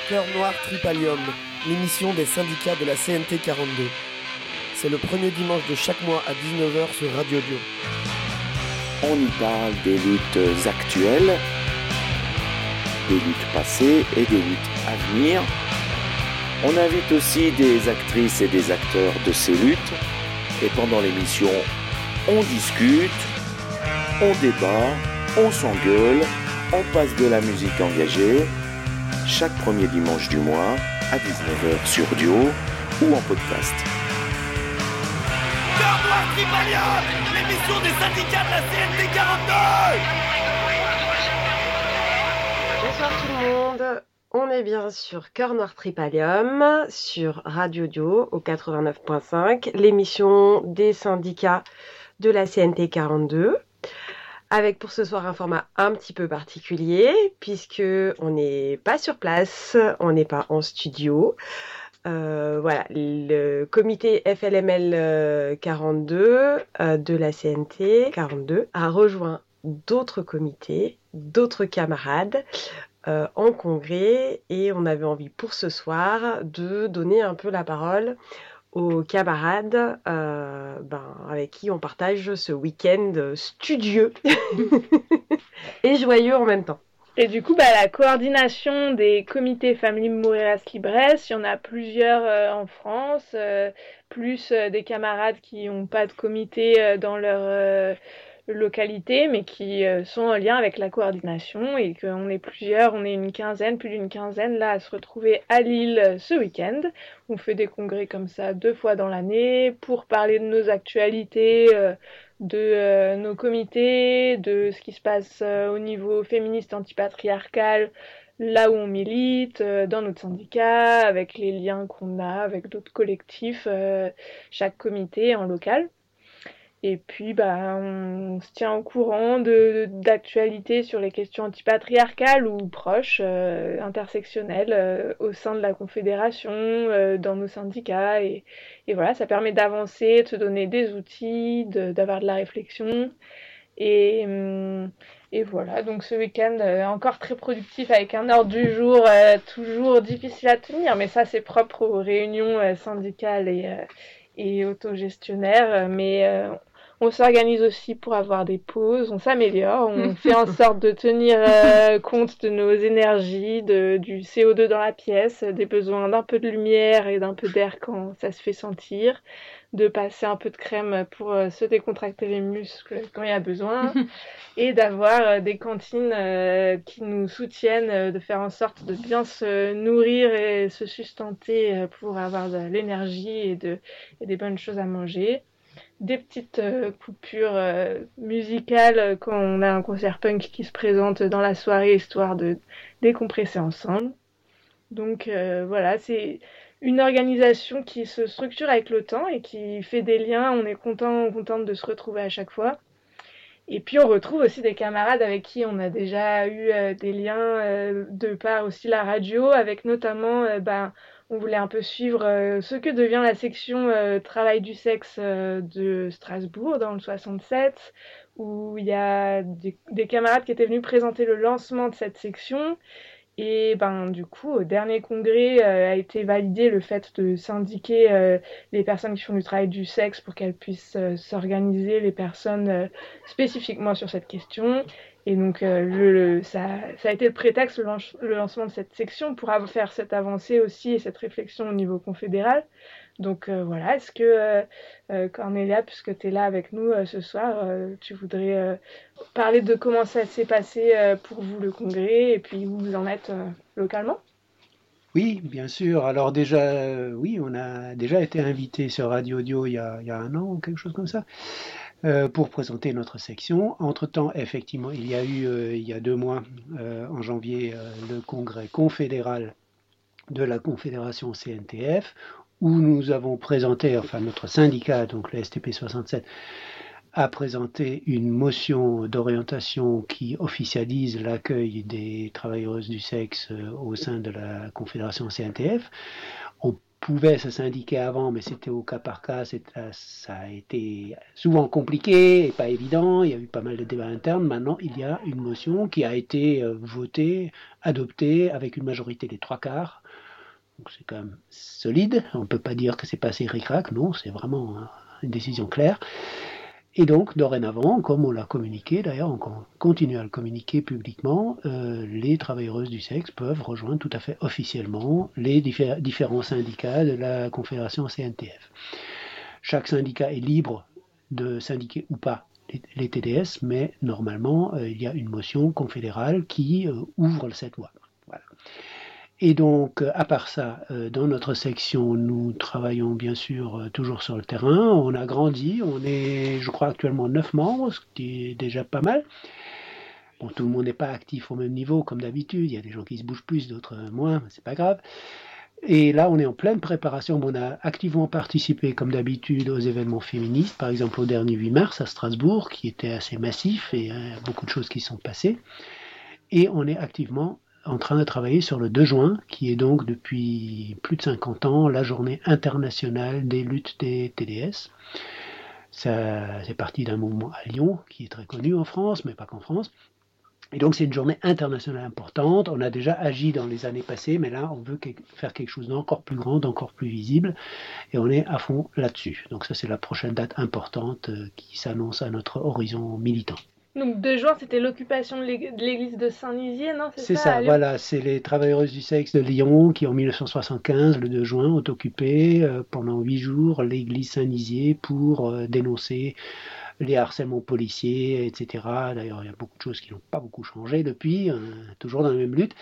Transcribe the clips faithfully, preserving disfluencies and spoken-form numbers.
Cœur Noir Tripalium, l'émission des syndicats de la C N T quarante-deux. C'est le premier dimanche de chaque mois à dix-neuf heures sur Radio Dio. On y parle des luttes actuelles, des luttes passées et des luttes à venir. On invite aussi des actrices et des acteurs de ces luttes. Et pendant l'émission, on discute, on débat, on s'engueule, on passe de la musique engagée. Chaque premier dimanche du mois à dix-neuf heures sur Dio ou en podcast. Cœur Noir Tripalium, l'émission des syndicats de la C N T quarante-deux. Bonsoir tout le monde, on est bien sur Cœur Noir Tripalium, sur Radio Dio au quatre-vingt-neuf point cinq, l'émission des syndicats de la C N T quarante-deux. Avec pour ce soir un format un petit peu particulier, puisque on n'est pas sur place, on n'est pas en studio. Euh, voilà, le comité F L M L quarante-deux euh, de la C N T quarante-deux a rejoint d'autres comités, d'autres camarades euh, en congrès, et on avait envie pour ce soir de donner un peu la parole aux camarades euh, ben, avec qui on partage ce week-end studieux et joyeux en même temps. Et du coup, bah, la coordination des comités Family Moreras Libres, il y en a plusieurs euh, en France, euh, plus euh, des camarades qui n'ont pas de comité euh, dans leur euh, localité, mais qui euh, sont en lien avec la coordination, et qu'on est plusieurs, on est une quinzaine, plus d'une quinzaine là à se retrouver à Lille euh, ce week-end. On fait des congrès comme ça deux fois dans l'année pour parler de nos actualités, euh, de euh, nos comités, de ce qui se passe euh, au niveau féministe antipatriarcal, là où on milite, euh, dans notre syndicat, avec les liens qu'on a avec d'autres collectifs, euh, chaque comité en local. Et puis, bah, on se tient au courant de, d'actualités sur les questions antipatriarcales ou proches, euh, intersectionnelles, euh, au sein de la Confédération, euh, dans nos syndicats. Et, et voilà, ça permet d'avancer, de se donner des outils, de, d'avoir de la réflexion. Et, et voilà, donc ce week-end euh, encore très productif avec un ordre du jour euh, toujours difficile à tenir, mais ça c'est propre aux réunions euh, syndicales et, euh, et autogestionnaires. Mais euh, on s'organise aussi pour avoir des pauses, on s'améliore, on fait en sorte de tenir euh, compte de nos énergies, de, du C O deux dans la pièce, des besoins d'un peu de lumière et d'un peu d'air quand ça se fait sentir, de passer un peu de crème pour euh, se décontracter les muscles quand il y a besoin, et d'avoir euh, des cantines euh, qui nous soutiennent, euh, de faire en sorte de bien se nourrir et se sustenter euh, pour avoir de l'énergie et, de, et des bonnes choses à manger. Des petites euh, coupures euh, musicales euh, quand on a un concert punk qui se présente dans la soirée, histoire de décompresser ensemble. Donc euh, voilà, c'est une organisation qui se structure avec le temps et qui fait des liens. On est content, contente de se retrouver à chaque fois. Et puis on retrouve aussi des camarades avec qui on a déjà eu euh, des liens euh, de par aussi la radio, avec notamment, euh, ben, on voulait un peu suivre euh, ce que devient la section euh, travail du sexe euh, de Strasbourg dans le soixante-sept, où il y a des, des camarades qui étaient venus présenter le lancement de cette section. Et ben du coup, au dernier congrès, euh, a été validé le fait de syndiquer euh, les personnes qui font du travail du sexe pour qu'elles puissent euh, s'organiser, les personnes euh, spécifiquement sur cette question. Et donc euh, le, le, ça, ça a été le prétexte, le, lance, le lancement de cette section, pour avoir, faire cette avancée aussi et cette réflexion au niveau confédéral. Donc euh, voilà, est-ce que euh, euh, Cornelia, puisque tu es là avec nous euh, ce soir, euh, tu voudrais euh, parler de comment ça s'est passé euh, pour vous le congrès et puis où vous en êtes euh, localement ? Oui, bien sûr. Alors déjà, euh, oui, on a déjà été invité sur Radio Dio il y a, il y a un an ou quelque chose comme ça, euh, pour présenter notre section. Entre-temps, effectivement, il y a eu, euh, il y a deux mois, euh, en janvier, euh, le congrès confédéral de la Confédération C N T F, où nous avons présenté, enfin notre syndicat, donc le S T P soixante-sept, a présenté une motion d'orientation qui officialise l'accueil des travailleuses du sexe au sein de la Confédération C N T F. On pouvaient se syndiquer avant, mais c'était au cas par cas, ça a été souvent compliqué et pas évident, il y a eu pas mal de débats internes. Maintenant, il y a une motion qui a été votée, adoptée avec une majorité des trois quarts. Donc c'est quand même solide, on ne peut pas dire que c'est passé ric-rac, non, c'est vraiment une décision claire. Et donc, dorénavant, comme on l'a communiqué, d'ailleurs, on continue à le communiquer publiquement, euh, les travailleuses du sexe peuvent rejoindre tout à fait officiellement les diffé- différents syndicats de la Confédération C N T F. Chaque syndicat est libre de syndiquer ou pas les, les T D S, mais normalement, euh, il y a une motion confédérale qui euh, ouvre cette voie. Voilà. Et donc, à part ça, dans notre section, nous travaillons bien sûr toujours sur le terrain. On a grandi, on est, je crois, actuellement neuf membres, ce qui est déjà pas mal. Bon, tout le monde n'est pas actif au même niveau, comme d'habitude. Il y a des gens qui se bougent plus, d'autres moins, mais c'est pas grave. Et là, on est en pleine préparation. On a activement participé, comme d'habitude, aux événements féministes. Par exemple, au dernier huit mars à Strasbourg, qui était assez massif et euh, beaucoup de choses qui sont passées. Et on est activement en train de travailler sur le deux juin, qui est donc depuis plus de cinquante ans la journée internationale des luttes des T D S. Ça, c'est parti d'un mouvement à Lyon, qui est très connu en France, mais pas qu'en France. Et donc c'est une journée internationale importante. On a déjà agi dans les années passées, mais là on veut faire quelque chose d'encore plus grand, d'encore plus visible, et on est à fond là-dessus. Donc ça c'est la prochaine date importante qui s'annonce à notre horizon militant. Donc deux juin, c'était l'occupation de l'église de Saint-Nizier, non? C'est, c'est ça, ça, voilà, c'est les travailleuses du sexe de Lyon qui en mille neuf cent soixante-quinze, le deux juin, ont occupé euh, pendant huit jours l'église Saint-Nizier pour euh, dénoncer les harcèlements policiers, et cetera. D'ailleurs, il y a beaucoup de choses qui n'ont pas beaucoup changé depuis, euh, toujours dans la même lutte.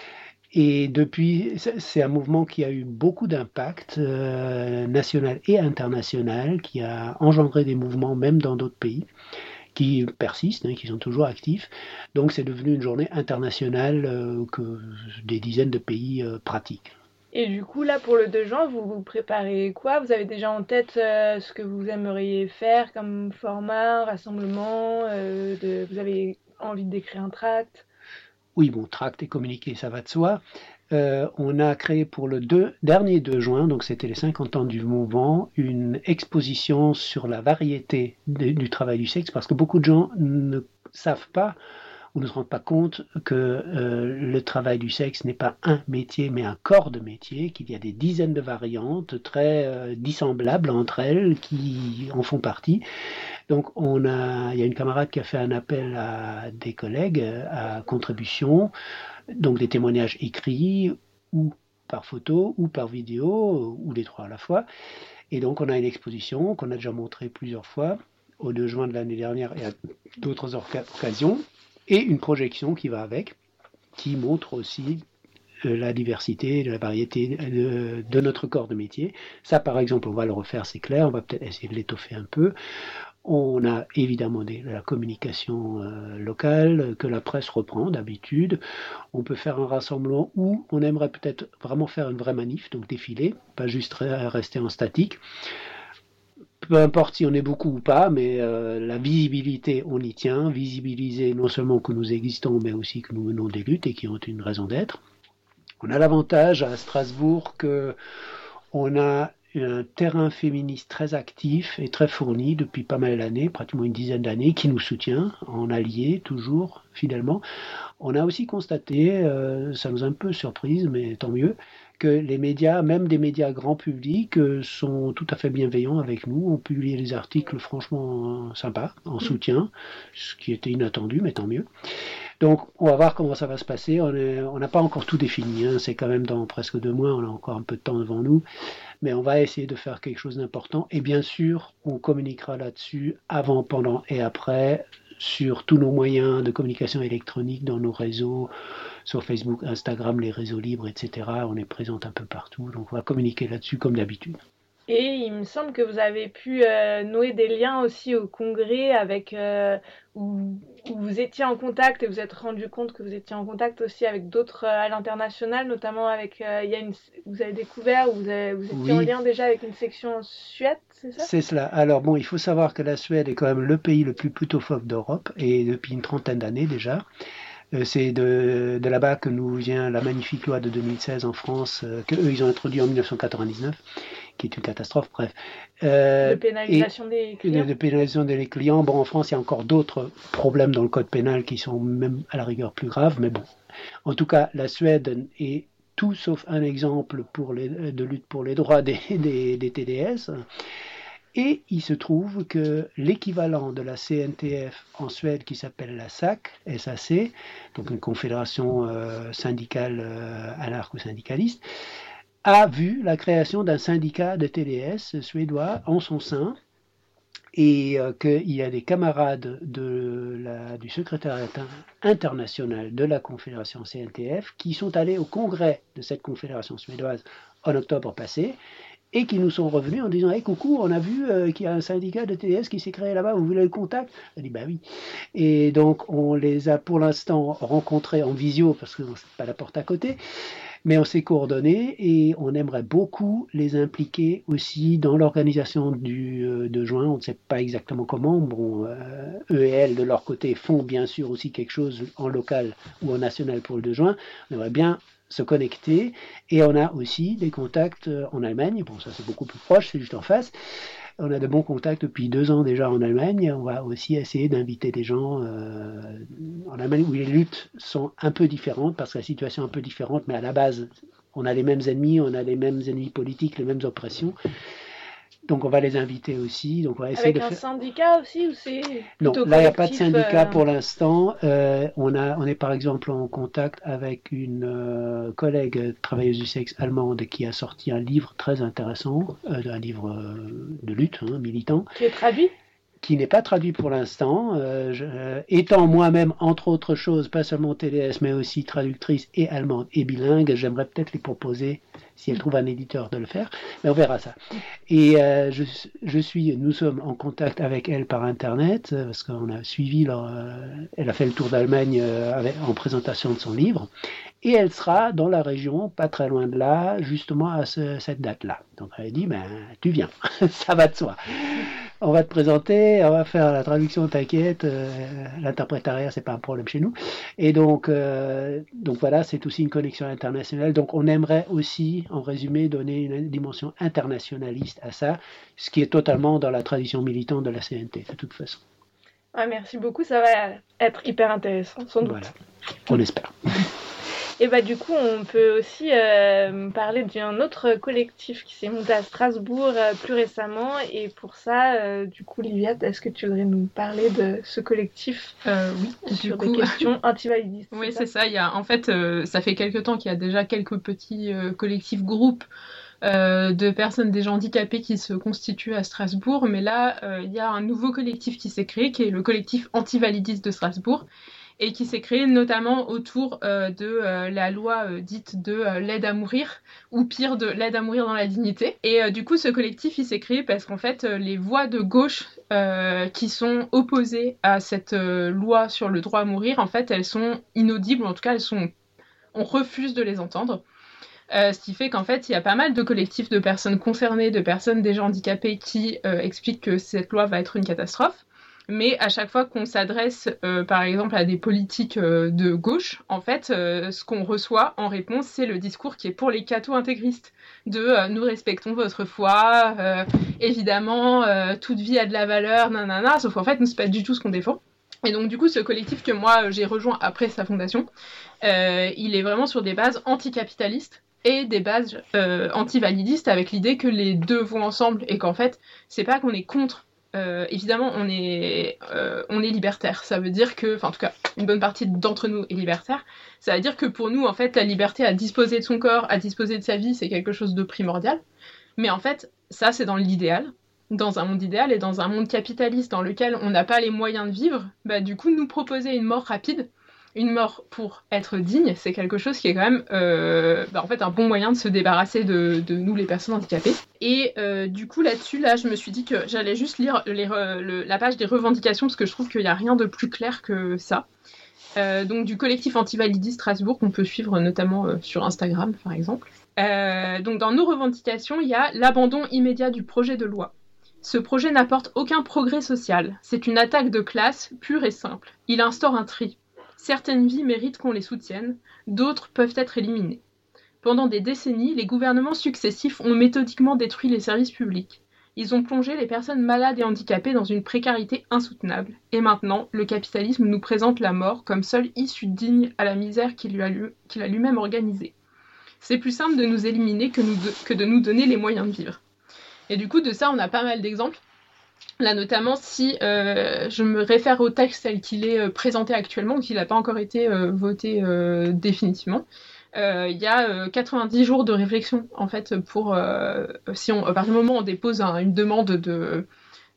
Et depuis, c'est un mouvement qui a eu beaucoup d'impact euh, national et international, qui a engendré des mouvements même dans d'autres pays, qui persistent, hein, qui sont toujours actifs. Donc c'est devenu une journée internationale euh, que des dizaines de pays euh, pratiquent. Et du coup, là, pour le deux juin, vous vous préparez quoi? Vous avez déjà en tête euh, ce que vous aimeriez faire comme format, rassemblement euh, de... Vous avez envie d'écrire un tract? Oui, bon, tract et communiqué, ça va de soi. Euh, on a créé pour le deux, dernier deux juin, donc c'était les cinquante ans du mouvement, une exposition sur la variété de, du travail du sexe, parce que beaucoup de gens ne savent pas ou ne se rendent pas compte que euh, le travail du sexe n'est pas un métier, mais un corps de métier, qu'il y a des dizaines de variantes très euh, dissemblables entre elles qui en font partie. Donc on a, il y a une camarade qui a fait un appel à des collègues à contribution, donc des témoignages écrits ou par photo ou par vidéo ou les trois à la fois. Et donc on a une exposition qu'on a déjà montrée plusieurs fois au deux juin de l'année dernière et à d'autres occasions, et une projection qui va avec, qui montre aussi la diversité, la variété de, de notre corps de métier. Ça par exemple on va le refaire, c'est clair, on va peut-être essayer de l'étoffer un peu. On a évidemment des, la communication euh, locale que la presse reprend d'habitude. On peut faire un rassemblement où on aimerait peut-être vraiment faire une vraie manif, donc défiler, pas juste rester en statique. Peu importe si on est beaucoup ou pas, mais euh, la visibilité, on y tient. Visibiliser non seulement que nous existons, mais aussi que nous menons des luttes et qui ont une raison d'être. On a l'avantage à Strasbourg qu'on a un terrain féministe très actif et très fourni depuis pas mal d'années, pratiquement une dizaine d'années, qui nous soutient en allié toujours fidèlement. On a aussi constaté, euh, ça nous a un peu surprise, mais tant mieux, que les médias, même des médias grand public, euh, sont tout à fait bienveillants avec nous. On publie des articles franchement euh, sympas, en soutien, ce qui était inattendu, mais tant mieux. Donc on va voir comment ça va se passer. On n'a pas encore tout défini, hein. C'est quand même dans presque deux mois, on a encore un peu de temps devant nous. Mais on va essayer de faire quelque chose d'important. Et bien sûr, on communiquera là-dessus avant, pendant et après sur tous nos moyens de communication électronique, dans nos réseaux, sur Facebook, Instagram, les réseaux libres, et cetera. On est présente un peu partout. Donc on va communiquer là-dessus comme d'habitude. Et il me semble que vous avez pu euh, nouer des liens aussi au congrès avec euh, où, où vous étiez en contact et vous êtes rendu compte que vous étiez en contact aussi avec d'autres euh, à l'international, notamment avec euh, il y a une, vous avez découvert ou vous, avez, vous étiez oui. en lien déjà avec une section en Suède, c'est ça? C'est cela. Alors bon, il faut savoir que la Suède est quand même le pays le plus putophobe d'Europe et depuis une trentaine d'années déjà. Euh, c'est de, de là-bas que nous vient la magnifique loi de deux mille seize en France, euh, qu'eux, ils ont introduit en dix-neuf cent quatre-vingt-dix-neuf, qui est une catastrophe, bref. Euh, de pénalisation des clients. De, de pénalisation des clients. Bon, en France, il y a encore d'autres problèmes dans le code pénal qui sont même à la rigueur plus graves, mais bon. En tout cas, la Suède est tout sauf un exemple pour les, de lutte pour les droits des, des, des T D S. Et il se trouve que l'équivalent de la C N T F en Suède, qui s'appelle la S A C, S A C, donc une confédération euh, syndicale euh, anarcho-syndicaliste, a vu la création d'un syndicat de T D S suédois en son sein, et euh, qu'il y a des camarades de la, du secrétariat international de la confédération C N T F qui sont allés au congrès de cette confédération suédoise en octobre passé, et qui nous sont revenus en disant hey, « coucou, on a vu euh, qu'il y a un syndicat de T D S qui s'est créé là-bas, vous voulez le contact ?» On a dit « bah oui ». Et donc on les a pour l'instant rencontrés en visio, parce que c'est pas la porte à côté, mais on s'est coordonnés et on aimerait beaucoup les impliquer aussi dans l'organisation du, euh, de juin. On ne sait pas exactement comment. Bon, euh, eux et elles, de leur côté, font bien sûr aussi quelque chose en local ou en national pour le deux juin. On aimerait bien se connecter, et on a aussi des contacts en Allemagne. Bon, ça c'est beaucoup plus proche, c'est juste en face. On a de bons contacts depuis deux ans déjà en Allemagne. On va aussi essayer d'inviter des gens euh, en Allemagne où les luttes sont un peu différentes, parce que la situation est un peu différente, mais à la base, on a les mêmes ennemis, on a les mêmes ennemis politiques, les mêmes oppressions. Donc on va les inviter aussi. Donc on va essayer Avec de un faire... syndicat aussi, ou c'est Non, plutôt là il n'y a pas de collectif, syndicat euh... pour l'instant. Euh, on, a, on est par exemple en contact avec une euh, collègue travailleuse du sexe allemande qui a sorti un livre très intéressant, euh, un livre euh, de lutte, hein, militant. Qui est traduit ? Qui n'est pas traduit pour l'instant. Euh, je, euh, étant moi-même, entre autres choses, pas seulement T D S, mais aussi traductrice et allemande et bilingue, j'aimerais peut-être lui proposer, si elle trouve un éditeur, de le faire, mais on verra ça. Et euh, je, je suis, nous sommes en contact avec elle par Internet, parce qu'on a suivi, leur, euh, elle a fait le tour d'Allemagne euh, avec, en présentation de son livre, et elle sera dans la région, pas très loin de là, justement à ce, cette date-là. Donc elle a dit, ben, tu viens, ça va de soi. On va te présenter, on va faire la traduction, t'inquiète, euh, l'interprétariat, c'est pas un problème chez nous. Et donc, euh, donc voilà, c'est aussi une connexion internationale. Donc on aimerait aussi, en résumé, donner une dimension internationaliste à ça, ce qui est totalement dans la tradition militante de la C N T, de toute façon. Ouais, merci beaucoup, ça va être hyper intéressant, sans doute. Voilà, on espère. Et bah du coup, on peut aussi euh, parler d'un autre collectif qui s'est monté à Strasbourg euh, plus récemment. Et pour ça, euh, du coup, Liviette, est-ce que tu voudrais nous parler de ce collectif euh, Oui, sur du des coup... questions antivalidistes? Oui, c'est ça. Il y a, en fait, euh, ça fait quelques temps qu'il y a déjà quelques petits euh, collectifs groupes euh, de personnes déjà handicapées qui se constituent à Strasbourg. Mais là, euh, il y a un nouveau collectif qui s'est créé, qui est le collectif antivalidiste de Strasbourg, et qui s'est créé notamment autour euh, de euh, la loi euh, dite de euh, l'aide à mourir, ou pire, de l'aide à mourir dans la dignité. Et euh, du coup, ce collectif, il s'est créé parce qu'en fait, euh, les voix de gauche euh, qui sont opposées à cette euh, loi sur le droit à mourir, en fait, elles sont inaudibles, en tout cas, elles sont... on refuse de les entendre. Euh, ce qui fait qu'en fait, il y a pas mal de collectifs de personnes concernées, de personnes déjà handicapées qui euh, expliquent que cette loi va être une catastrophe. Mais à chaque fois qu'on s'adresse, euh, par exemple, à des politiques euh, de gauche, en fait, euh, ce qu'on reçoit en réponse, c'est le discours qui est pour les catho-intégristes, de euh, « nous respectons votre foi, euh, évidemment, euh, toute vie a de la valeur, nanana », sauf qu'en fait, nous, c'est pas du tout ce qu'on défend. Et donc, du coup, ce collectif que moi, j'ai rejoint après sa fondation, euh, il est vraiment sur des bases anticapitalistes et des bases euh, antivalidistes, avec l'idée que les deux vont ensemble, et qu'en fait, c'est pas qu'on est contre. Euh, évidemment, on est, euh, on est libertaire. Ça veut dire que, enfin, en tout cas, une bonne partie d'entre nous est libertaire. Ça veut dire que pour nous, en fait, la liberté à disposer de son corps, à disposer de sa vie, c'est quelque chose de primordial. Mais en fait, ça, c'est dans l'idéal. Dans un monde idéal et dans un monde capitaliste dans lequel on n'a pas les moyens de vivre, bah, du coup, nous proposer une mort rapide, une mort pour être digne, c'est quelque chose qui est quand même euh, bah, en fait un bon moyen de se débarrasser de, de nous les personnes handicapées. Et euh, du coup là-dessus, là je me suis dit que j'allais juste lire les re, le, la page des revendications parce que je trouve qu'il n'y a rien de plus clair que ça. Euh, donc du collectif antivalidiste Strasbourg qu'on peut suivre notamment euh, sur Instagram par exemple. Euh, donc dans nos revendications, il y a l'abandon immédiat du projet de loi. Ce projet n'apporte aucun progrès social. C'est une attaque de classe pure et simple. Il instaure un tri. Certaines vies méritent qu'on les soutienne, d'autres peuvent être éliminées. Pendant des décennies, les gouvernements successifs ont méthodiquement détruit les services publics. Ils ont plongé les personnes malades et handicapées dans une précarité insoutenable. Et maintenant, le capitalisme nous présente la mort comme seule issue digne à la misère qu'il, lui a, lui, qu'il a lui-même organisée. C'est plus simple de nous éliminer que, nous de, que de nous donner les moyens de vivre. Et du coup, de ça, on a pas mal d'exemples. Là, notamment, si euh, je me réfère au texte tel qu'il est euh, présenté actuellement, qu'il n'a pas encore été euh, voté euh, définitivement, il euh, y a euh, quatre-vingt-dix jours de réflexion, en fait, pour euh, si on, à partir du moment où on dépose un, une demande de,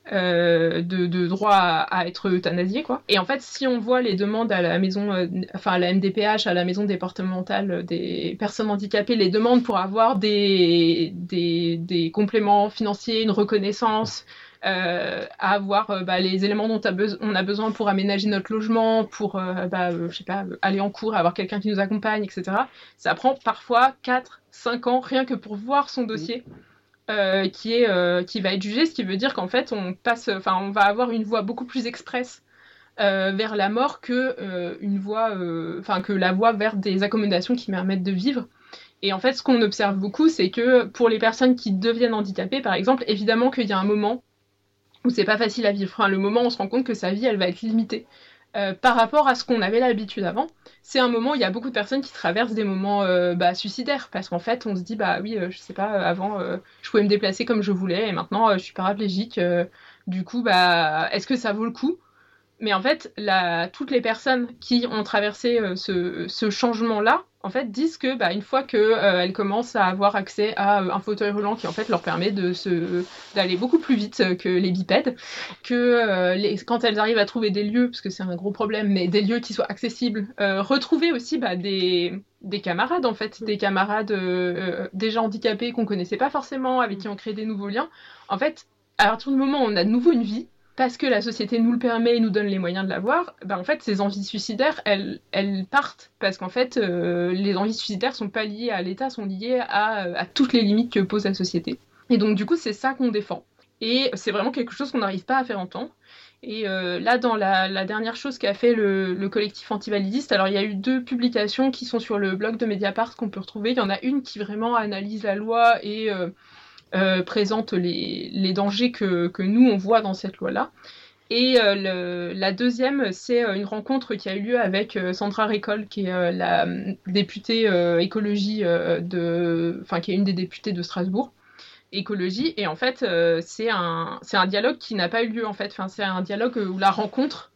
euh, de, de droit à, à être euthanasié, quoi. Et en fait, si on voit les demandes à la maison, euh, enfin à la M D P H, à la maison départementale des personnes handicapées, les demandes pour avoir des, des, des compléments financiers, une reconnaissance, Euh, à avoir euh, bah, les éléments dont be- on a besoin pour aménager notre logement, pour euh, bah, euh, je sais pas, aller en cours, avoir quelqu'un qui nous accompagne, et cetera. Ça prend parfois quatre cinq ans rien que pour voir son dossier euh, qui, est, euh, qui va être jugé, ce qui veut dire qu'en fait on, passe, on va avoir une voie beaucoup plus expresse euh, vers la mort que, euh, une voie, euh, que la voie vers des accommodations qui permettent de vivre. Et en fait, ce qu'on observe beaucoup, c'est que pour les personnes qui deviennent handicapées, par exemple, évidemment qu'il y a un moment où c'est pas facile à vivre. Enfin, le moment où on se rend compte que sa vie, elle va être limitée euh, par rapport à ce qu'on avait l'habitude avant. C'est un moment où il y a beaucoup de personnes qui traversent des moments euh, bah, suicidaires, parce qu'en fait, on se dit, bah oui, euh, je sais pas, avant, euh, je pouvais me déplacer comme je voulais, et maintenant, euh, je suis paraplégique. Euh, du coup, bah, est-ce que ça vaut le coup ? Mais en fait, la, toutes les personnes qui ont traversé euh, ce, ce changement-là, en fait, disent que bah, une fois qu'elles euh, commencent à avoir accès à euh, un fauteuil roulant qui en fait leur permet de se, d'aller beaucoup plus vite que les bipèdes, que euh, les, quand elles arrivent à trouver des lieux, parce que c'est un gros problème, mais des lieux qui soient accessibles, euh, retrouver aussi bah, des, des camarades en fait, des camarades euh, déjà handicapés qu'on connaissait pas forcément, avec qui on crée des nouveaux liens. En fait, à partir du moment où on a de nouveau une vie, parce que la société nous le permet et nous donne les moyens de l'avoir, ben en fait, ces envies suicidaires, elles, elles partent. Parce qu'en fait, euh, les envies suicidaires sont pas liées à l'État, sont liées à, à toutes les limites que pose la société. Et donc, du coup, c'est ça qu'on défend. Et c'est vraiment quelque chose qu'on n'arrive pas à faire entendre. Et euh, là, dans la, la dernière chose qu'a fait le, le collectif antivalidiste, alors il y a eu deux publications qui sont sur le blog de Mediapart qu'on peut retrouver. Il y en a une qui vraiment analyse la loi et... Euh, Euh, présente les, les dangers que, que nous, on voit dans cette loi-là. Et euh, le, la deuxième, c'est une rencontre qui a eu lieu avec euh, Sandra Récoll, qui est euh, la députée euh, écologie, euh, de, enfin, qui est une des députées de Strasbourg, écologie. Et en fait, euh, c'est, un, c'est un dialogue qui n'a pas eu lieu, en fait. Enfin, c'est un dialogue où la rencontre,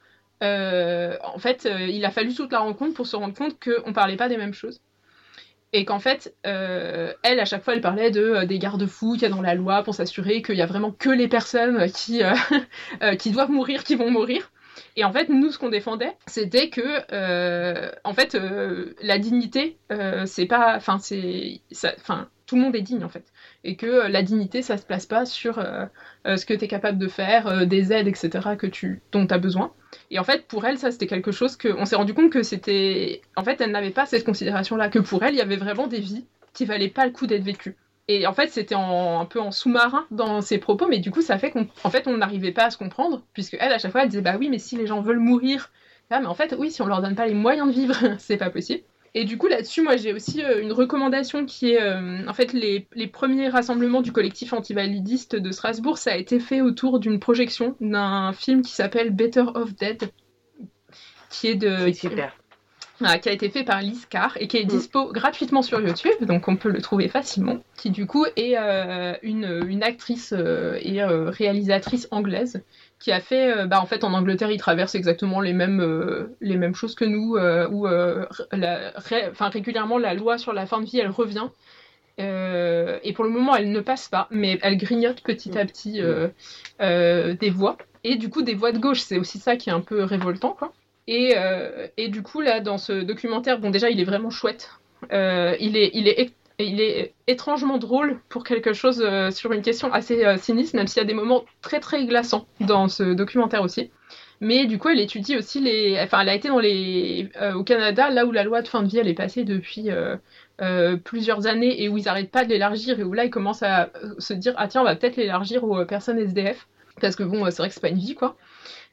euh, en fait, euh, il a fallu toute la rencontre pour se rendre compte qu'on ne parlait pas des mêmes choses. Et qu'en fait, euh, elle, à chaque fois, elle parlait de, euh, des garde-fous qu'il y a dans la loi pour s'assurer qu'il y a vraiment que les personnes qui, euh, euh, qui doivent mourir qui vont mourir. Et en fait, nous, ce qu'on défendait, c'était que, euh, en fait, euh, la dignité, euh, c'est pas... Enfin, c'est... Enfin, tout le monde est digne, en fait. Et que euh, la dignité, ça se place pas sur euh, euh, ce que tu es capable de faire, euh, des aides, et cetera, que tu, dont tu as besoin. Et en fait, pour elle, ça, c'était quelque chose que... On s'est rendu compte que c'était... En fait, elle n'avait pas cette considération-là, que pour elle, il y avait vraiment des vies qui valaient pas le coup d'être vécues. Et en fait, c'était en, un peu en sous-marin dans ses propos, mais du coup, ça fait qu'en en fait, on n'arrivait pas à se comprendre, puisque elle, à chaque fois, elle disait, bah oui, mais si les gens veulent mourir... Ah, mais en fait, oui, si on leur donne pas les moyens de vivre, c'est pas possible. Et du coup, là-dessus, moi, j'ai aussi euh, une recommandation qui est... Euh, en fait, les, les premiers rassemblements du collectif antivalidiste de Strasbourg, ça a été fait autour d'une projection d'un film qui s'appelle Better Off Dead, qui est de... C'est super. Voilà, qui a été fait par Lise Carr et qui est dispo mmh. gratuitement sur YouTube, donc on peut le trouver facilement, qui du coup est euh, une, une actrice euh, et euh, réalisatrice anglaise, qui a fait, euh, bah en fait en Angleterre ils traversent exactement les mêmes, euh, les mêmes choses que nous, euh, où euh, la, ré, enfin, régulièrement la loi sur la fin de vie elle revient, euh, et pour le moment elle ne passe pas, mais elle grignote petit à petit euh, euh, des voix, et du coup des voix de gauche, c'est aussi ça qui est un peu révoltant, quoi. Et, euh, et du coup, là, dans ce documentaire, bon, déjà, il est vraiment chouette. Euh, il, est, il, est, il est étrangement drôle pour quelque chose euh, sur une question assez euh, sinistre, même s'il y a des moments très, très glaçants dans ce documentaire aussi. Mais du coup, elle étudie aussi les... Enfin, elle a été dans les... Euh, au Canada, là où la loi de fin de vie, elle est passée depuis euh, euh, plusieurs années et où ils n'arrêtent pas de l'élargir et où là, ils commencent à se dire « Ah tiens, on va peut-être l'élargir aux personnes S D F. » Parce que bon, c'est vrai que c'est pas une vie, quoi.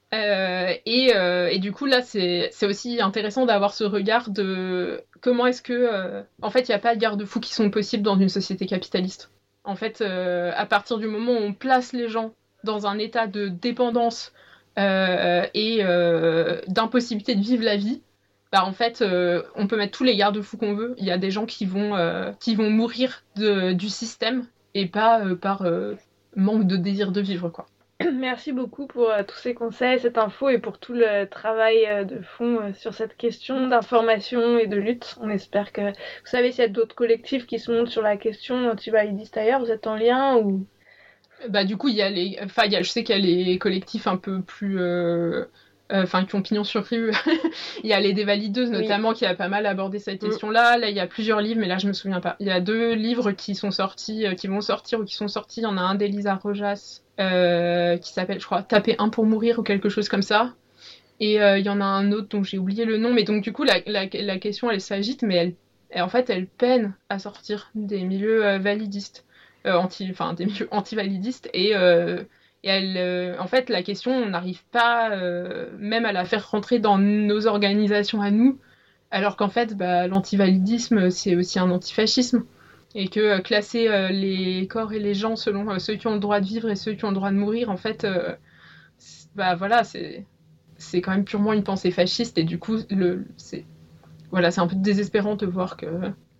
Euh, et, euh, et du coup, là, c'est, c'est aussi intéressant d'avoir ce regard de comment est-ce que... Euh, en fait, il n'y a pas de garde-fous qui sont possibles dans une société capitaliste. En fait, euh, à partir du moment où on place les gens dans un état de dépendance euh, et euh, d'impossibilité de vivre la vie, bah, en fait, euh, on peut mettre tous les garde-fous qu'on veut. Il y a des gens qui vont, euh, qui vont mourir de, du système et pas euh, par euh, manque de désir de vivre, quoi. Merci beaucoup pour euh, tous ces conseils, cette info et pour tout le travail euh, de fond euh, sur cette question d'information et de lutte. On espère que... Vous savez s'il y a d'autres collectifs qui se montent sur la question antivalidiste ailleurs, vous êtes en lien ou... Bah, du coup, il y a les... Enfin, il y a... je sais qu'il y a les collectifs un peu plus... Euh... Enfin, qui ont pignon sur rue. Il y a les dévalideuses, notamment, oui. qui a pas mal abordé cette question-là. Là, il y a plusieurs livres, mais là, je me souviens pas. Il y a deux livres qui sont sortis, euh, qui vont sortir ou qui sont sortis. Il y en a un d'Elisa Rojas, euh, qui s'appelle, je crois, Taper un pour mourir ou quelque chose comme ça. Et euh, il y en a un autre dont j'ai oublié le nom. Mais donc, du coup, la, la, la question, elle s'agite, mais elle, elle, en fait, elle peine à sortir des milieux euh, validistes. Euh, anti, enfin, des milieux anti-validistes. Et... Euh, Et elle, euh, en fait, la question, on n'arrive pas euh, même à la faire rentrer dans nos organisations à nous, alors qu'en fait, bah, l'antivalidisme, c'est aussi un antifascisme. Et que euh, classer euh, les corps et les gens selon euh, ceux qui ont le droit de vivre et ceux qui ont le droit de mourir, en fait, euh, bah, voilà, c'est, c'est quand même purement une pensée fasciste. Et du coup, le, c'est, voilà, c'est un peu désespérant de voir que...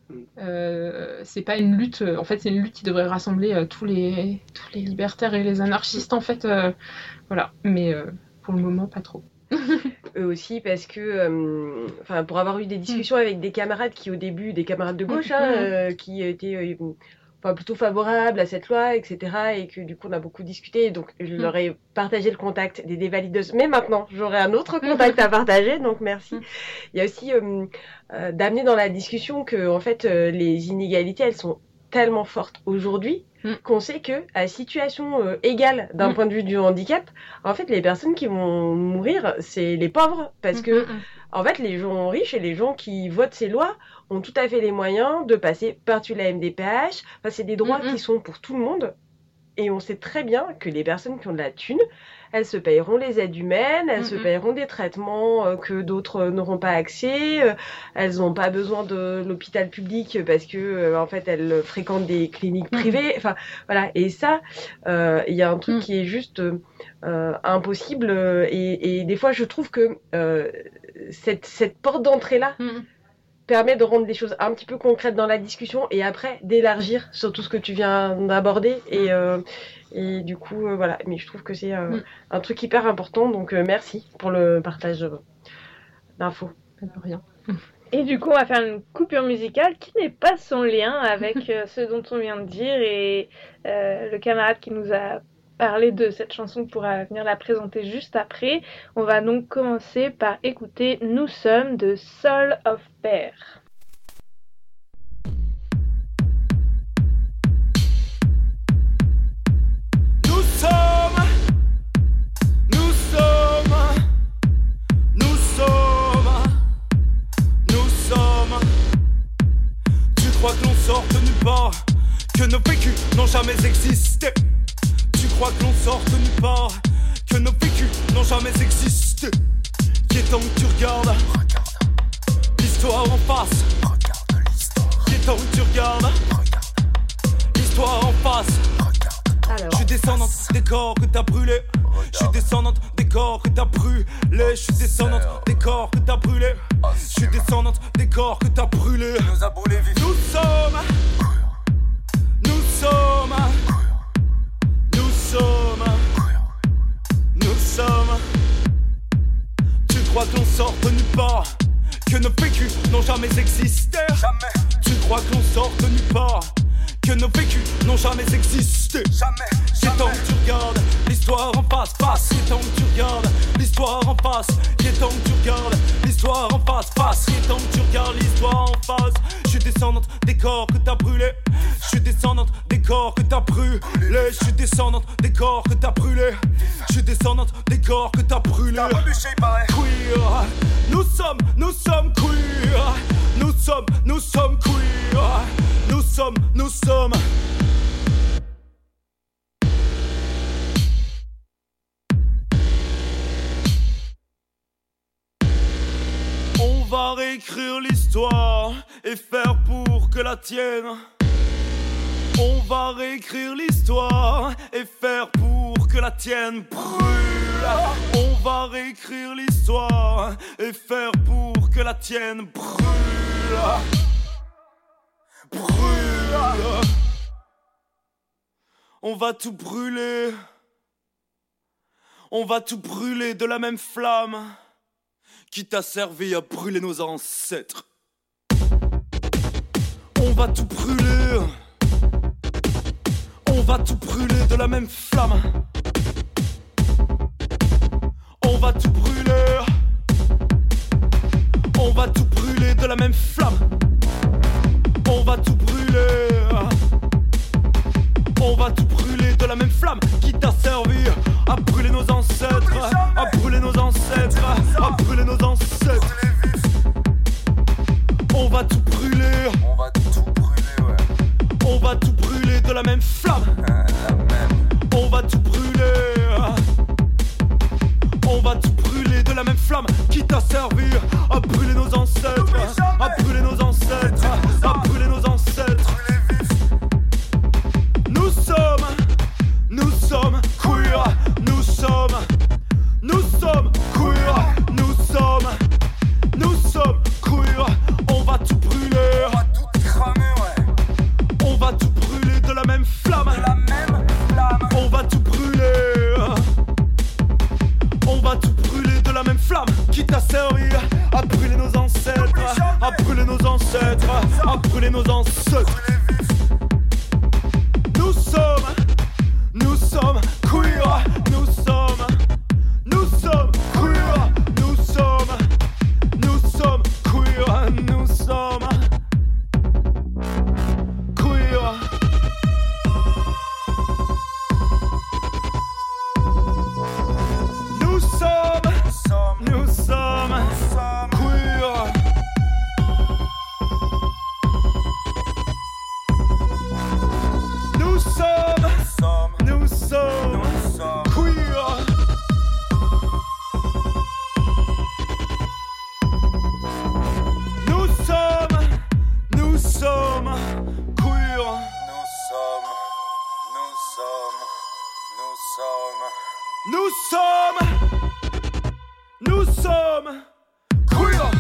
Euh, c'est pas une lutte, en fait c'est une lutte qui devrait rassembler euh, tous les tous les libertaires et les anarchistes en fait, euh, voilà, mais euh, pour le moment pas trop. Eux aussi parce que enfin euh, pour avoir eu des discussions mmh. avec des camarades qui au début, des camarades de gauche mmh. hein, euh, qui étaient euh, enfin, plutôt favorables à cette loi, et cetera. Et que du coup on a beaucoup discuté, donc je mmh. leur ai partagé le contact des dévalideuses, mais maintenant j'aurai un autre contact à partager, donc merci. Mmh. Il y a aussi euh, euh, d'amener dans la discussion que en fait euh, les inégalités elles sont tellement fortes aujourd'hui mmh. qu'on sait que à situation euh, égale d'un mmh. point de vue du handicap, en fait les personnes qui vont mourir c'est les pauvres parce mmh. que mmh. en fait les gens riches et les gens qui votent ces lois ont tout à fait les moyens de passer par-dessus la M D P H. Enfin, c'est des droits mmh. qui sont pour tout le monde. Et on sait très bien que les personnes qui ont de la thune, elles se payeront les aides humaines, elles mmh. se payeront des traitements euh, que d'autres euh, n'auront pas accès. Euh, elles n'ont pas besoin de l'hôpital public parce que, euh, en fait, elles fréquentent des cliniques privées. Enfin, voilà. Et ça, il euh, y a un truc mmh. qui est juste euh, impossible. Et, et des fois, je trouve que euh, cette, cette porte d'entrée-là, mmh. permet de rendre les choses un petit peu concrètes dans la discussion et après d'élargir sur tout ce que tu viens d'aborder et, euh, et du coup euh, voilà, mais je trouve que c'est euh, mm. un truc hyper important, donc euh, merci pour le partage euh, d'infos. De rien. Et du coup on va faire une coupure musicale qui n'est pas sans lien avec euh, ce dont on vient de dire et euh, le camarade qui nous a parler de cette chanson pourra venir la présenter juste après. On va donc commencer par écouter Nous sommes de Soul of Bear. Nous sommes, nous sommes, nous sommes, nous sommes. Tu crois que l'on sort de nulle part, que nos vécus n'ont jamais existé? Tu crois que l'on sort de nulle part, que nos vécus n'ont jamais existé? Qui est temps que tu regardes l'histoire en face? Regarde l'histoire. Qui est temps que tu regardes l'histoire en face? Je suis descendante des corps que t'as brûlés. Je suis descendante des corps que t'as brûlés. Je suis descendante des corps que t'as brûlés. Je suis descendante des corps que t'as brûlés. Nous sommes, nous sommes, nous sommes, nous sommes. Tu crois que l'on sort de nulle part, que nos vécus n'ont jamais existé? Jamais. Tu crois que l'on sort de nulle part, que nos vécus n'ont jamais existé? Jamais. Qui est temps que tu regardes l'histoire en face, face. Qui est temps que tu regardes l'histoire en face. Qui est temps que tu regardes l'histoire en face, face. Qui est temps que tu regardes l'histoire en face. Je suis descendante des corps que t'as brûlés. Je suis descendante des corps que t'as brûlés. Je suis descendante des corps que t'as brûlés. Je suis descendante des corps que t'as brûlés. Queer, nous sommes, nous sommes queer. Nous sommes, nous sommes queer. Nous sommes, nous sommes. réécrire l'histoire et faire pour que la tienne. On va réécrire l'histoire et faire pour que la tienne brûle. On va réécrire l'histoire et faire pour que la tienne brûle. Brûle. On va tout brûler. On va tout brûler de la même flamme qui t'a servi à brûler nos ancêtres. On va tout brûler. On va tout brûler de la même flamme. On va tout brûler. On va tout brûler de la même flamme. On va tout brûler. On va tout brûler de la même flamme qui t'a servi à brûler nos ancêtres, à brûler nos ancêtres, à brûler nos ancêtres. On va tout brûler. On va tout brûler, ouais. On va tout brûler de la même flamme. Euh, la même. On va tout brûler. On va tout brûler de la même flamme qui t'a servi à brûler nos ancêtres, à brûler nos ancêtres, à brûler nos ancêtres. Nous sommes, nous sommes queer, nous sommes, nous sommes queer, nous sommes, nous sommes queer. On va tout brûler. On va tout cramer, ouais. On va tout brûler de la même flamme. De la même flamme. On va tout brûler. On va tout brûler de la même flamme qui t'a servi à brûler nos ancêtres, à brûler nos ancêtres, à brûler nos ancêtres. Nous sommes, nous sommes queer, nous sommes, nous sommes queer, nous sommes, nous sommes queer, nous sommes queer. Nous sommes, nous sommes queer. Nous sommes, nous sommes queer. Nous sommes, nous sommes queer. Nous sommes, nous sommes, nous sommes. Nous sommes, nous sommes queer.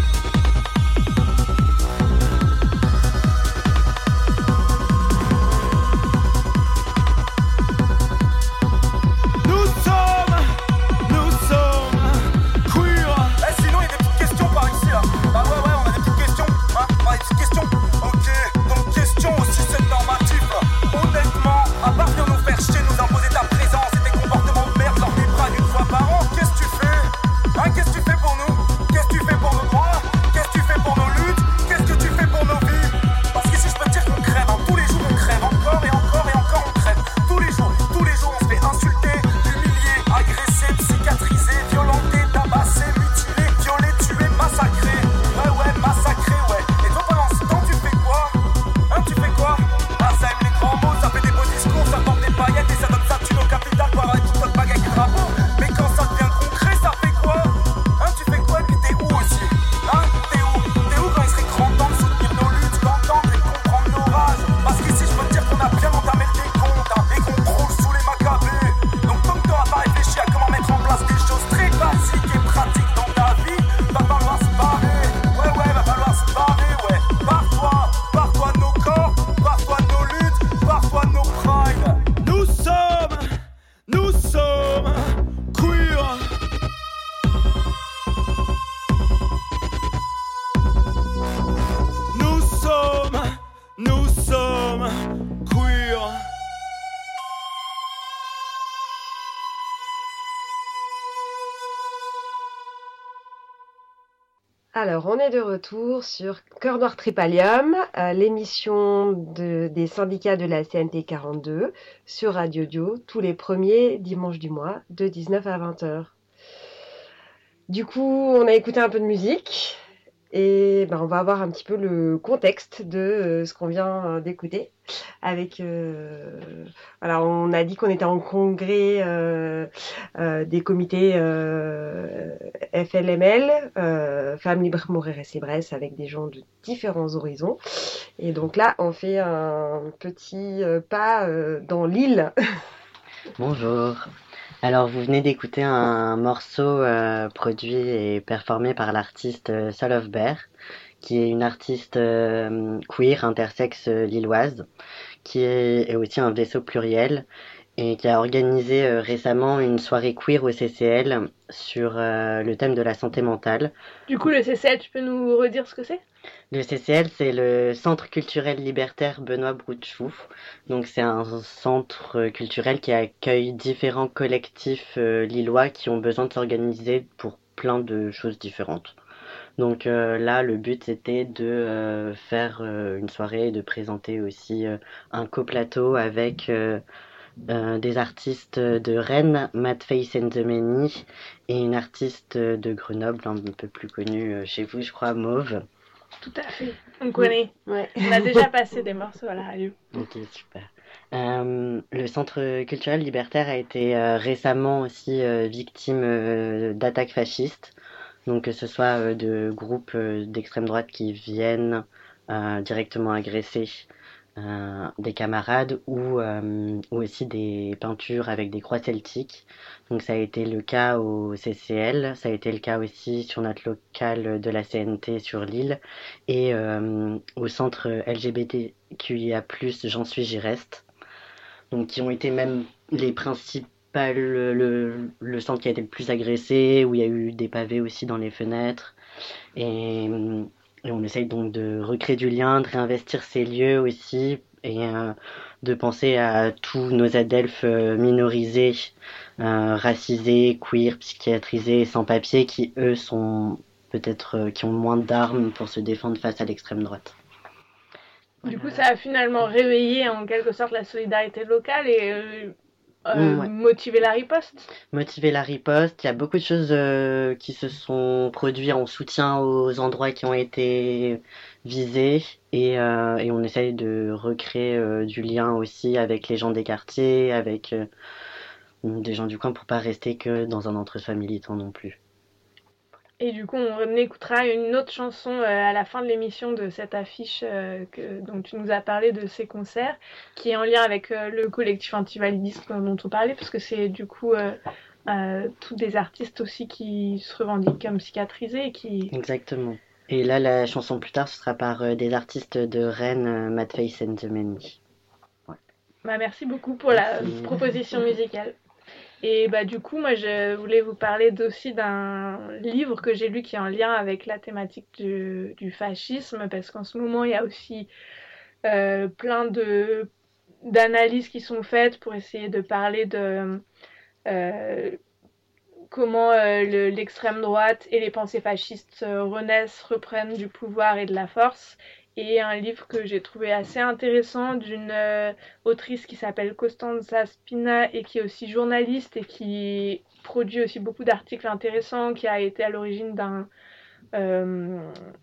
Nous sommes, nous sommes queer. Eh, sinon, il y a des petites questions par ici, là. Bah ouais, ouais, on a des petites questions. Hein, on a des petites questions. Ok, donc question au système normatif. Honnêtement, à part venir nous faire chier, nous imposer ta présence et tes comportements de merde lors des bras une fois par an, qu'est-ce que tu fais? Hein, qu'est-ce que tu fais pour nous? Qu'est-ce que tu fais pour nos droits? Qu'est-ce que tu fais pour nos luttes? Qu'est-ce que tu fais pour nos vies? Parce qu'ici, je peux te dire qu'on crève, hein. Tous les jours, on crève. Encore et encore et encore, on crève. Tous les jours, tous les jours, on se fait insulter, humilier, agresser, psychiatriser, violenter, tabasser, mutiler, violer, tuer, massacrer. Ouais, ouais, massacrer, ouais. Et toi, pendant ce temps, tu fais quoi? Hein, tu fais quoi? Ah, ça aime les grands mots, ça fait des beaux discours, ça porte des paillettes et ça donne sa thune au capital pour avoir une petite bague et drapeau. Mais quand ça devient concret, ça fait quoi? Hein, tu fais quoi? Et puis t'es où aussi? Hein, t'es où? T'es où quand il serait grand temps de soutenir nos luttes, d'entendre et de comprendre nos rages? Parce qu'ici, je peux te dire qu'on a bien entamé le décompte, hein, et qu'on roule sous les macabées. Donc tant que t'auras pas réfléchi à comment mettre en place des choses très basiques et pratiques dans ta vie, va falloir se barrer. Ouais, ouais, va falloir se barrer, ouais. Barre-toi, barre-toi de nos corps, barre-toi de nos luttes, barre-toi de nos prides. Nous sommes, nous sommes queer. Nous sommes, nous sommes queer. Alors, on est de retour sur Cœur Noir Tripalium, euh, l'émission de- des syndicats de la C N T quarante-deux sur Radio Dio, tous les premiers dimanches du mois, de dix-neuf à vingt heures. Du coup, on a écouté un peu de musique. Et ben, on va avoir un petit peu le contexte de euh, ce qu'on vient d'écouter. Avec, euh, alors on a dit qu'on était en congrès euh, euh, des comités euh, F L M L, euh, Femmes Libres Moreres Libres, avec des gens de différents horizons. Et donc là, on fait un petit euh, pas euh, dans l'île. Bonjour. Alors, vous venez d'écouter un morceau euh, produit et performé par l'artiste euh, Soul of Bear, qui est une artiste euh, queer, intersexe euh, lilloise, qui est, est aussi un vaisseau pluriel et qui a organisé euh, récemment une soirée queer au C C L sur euh, le thème de la santé mentale. Du coup, le C C L, tu peux nous redire ce que c'est ? Le C C L, c'est le Centre culturel libertaire Benoît Broutchou. Donc, c'est un centre culturel qui accueille différents collectifs euh, lillois qui ont besoin de s'organiser pour plein de choses différentes. Donc euh, là, le but, c'était de euh, faire euh, une soirée et de présenter aussi euh, un coplateau avec euh, euh, des artistes de Rennes, Mad Face and the Many, et une artiste de Grenoble, un peu plus connue euh, chez vous, je crois, Mauve. Tout à fait, on connaît. Ouais. On a déjà passé des morceaux à la radio. Ok, super. Euh, le Centre culturel libertaire a été euh, récemment aussi euh, victime euh, d'attaques fascistes. Donc que ce soit euh, de groupes euh, d'extrême droite qui viennent euh, directement agresser euh, des camarades ou, euh, ou aussi des peintures avec des croix celtiques. Donc ça a été le cas au C C L, ça a été le cas aussi sur notre local de la C N T sur l'île et euh, au centre L G B T Q I A plus, J'en suis, j'y reste. Donc qui ont été même les principes pas le, le, le centre qui a été le plus agressé, où il y a eu des pavés aussi dans les fenêtres. Et, et on essaye donc de recréer du lien, de réinvestir ces lieux aussi, et euh, de penser à tous nos adelphes minorisés, euh, racisés, queer, psychiatrisés, sans papier, qui eux sont peut-être, euh, qui ont moins d'armes pour se défendre face à l'extrême droite. Du coup, ça a finalement réveillé en quelque sorte la solidarité locale et... Euh... Euh, ouais. Motiver la riposte. Motiver la riposte. Il y a beaucoup de choses euh, qui se sont produites en soutien aux endroits qui ont été visés et, euh, et on essaye de recréer euh, du lien aussi avec les gens des quartiers, avec euh, des gens du coin pour pas rester que dans un entre-soi militant non plus. Et du coup, on écoutera une autre chanson euh, à la fin de l'émission de cette affiche euh, que, dont tu nous as parlé de ces concerts, qui est en lien avec euh, le collectif antivalidisme dont on parlait, parce que c'est du coup euh, euh, tous des artistes aussi qui se revendiquent comme psychiatrisés. Et qui... Exactement. Et là, la chanson plus tard, ce sera par euh, des artistes de Rennes, euh, Mad Face and the Many. Ouais. Bah, merci beaucoup pour merci. La proposition musicale. Et bah du coup, moi, je voulais vous parler aussi d'un livre que j'ai lu qui est en lien avec la thématique du, du fascisme, parce qu'en ce moment, il y a aussi euh, plein de, d'analyses qui sont faites pour essayer de parler de euh, comment euh, le, l'extrême droite et les pensées fascistes euh, renaissent, reprennent du pouvoir et de la force. Et un livre que j'ai trouvé assez intéressant d'une euh, autrice qui s'appelle Costanza Spina et qui est aussi journaliste et qui produit aussi beaucoup d'articles intéressants, qui a été à l'origine d'un, euh,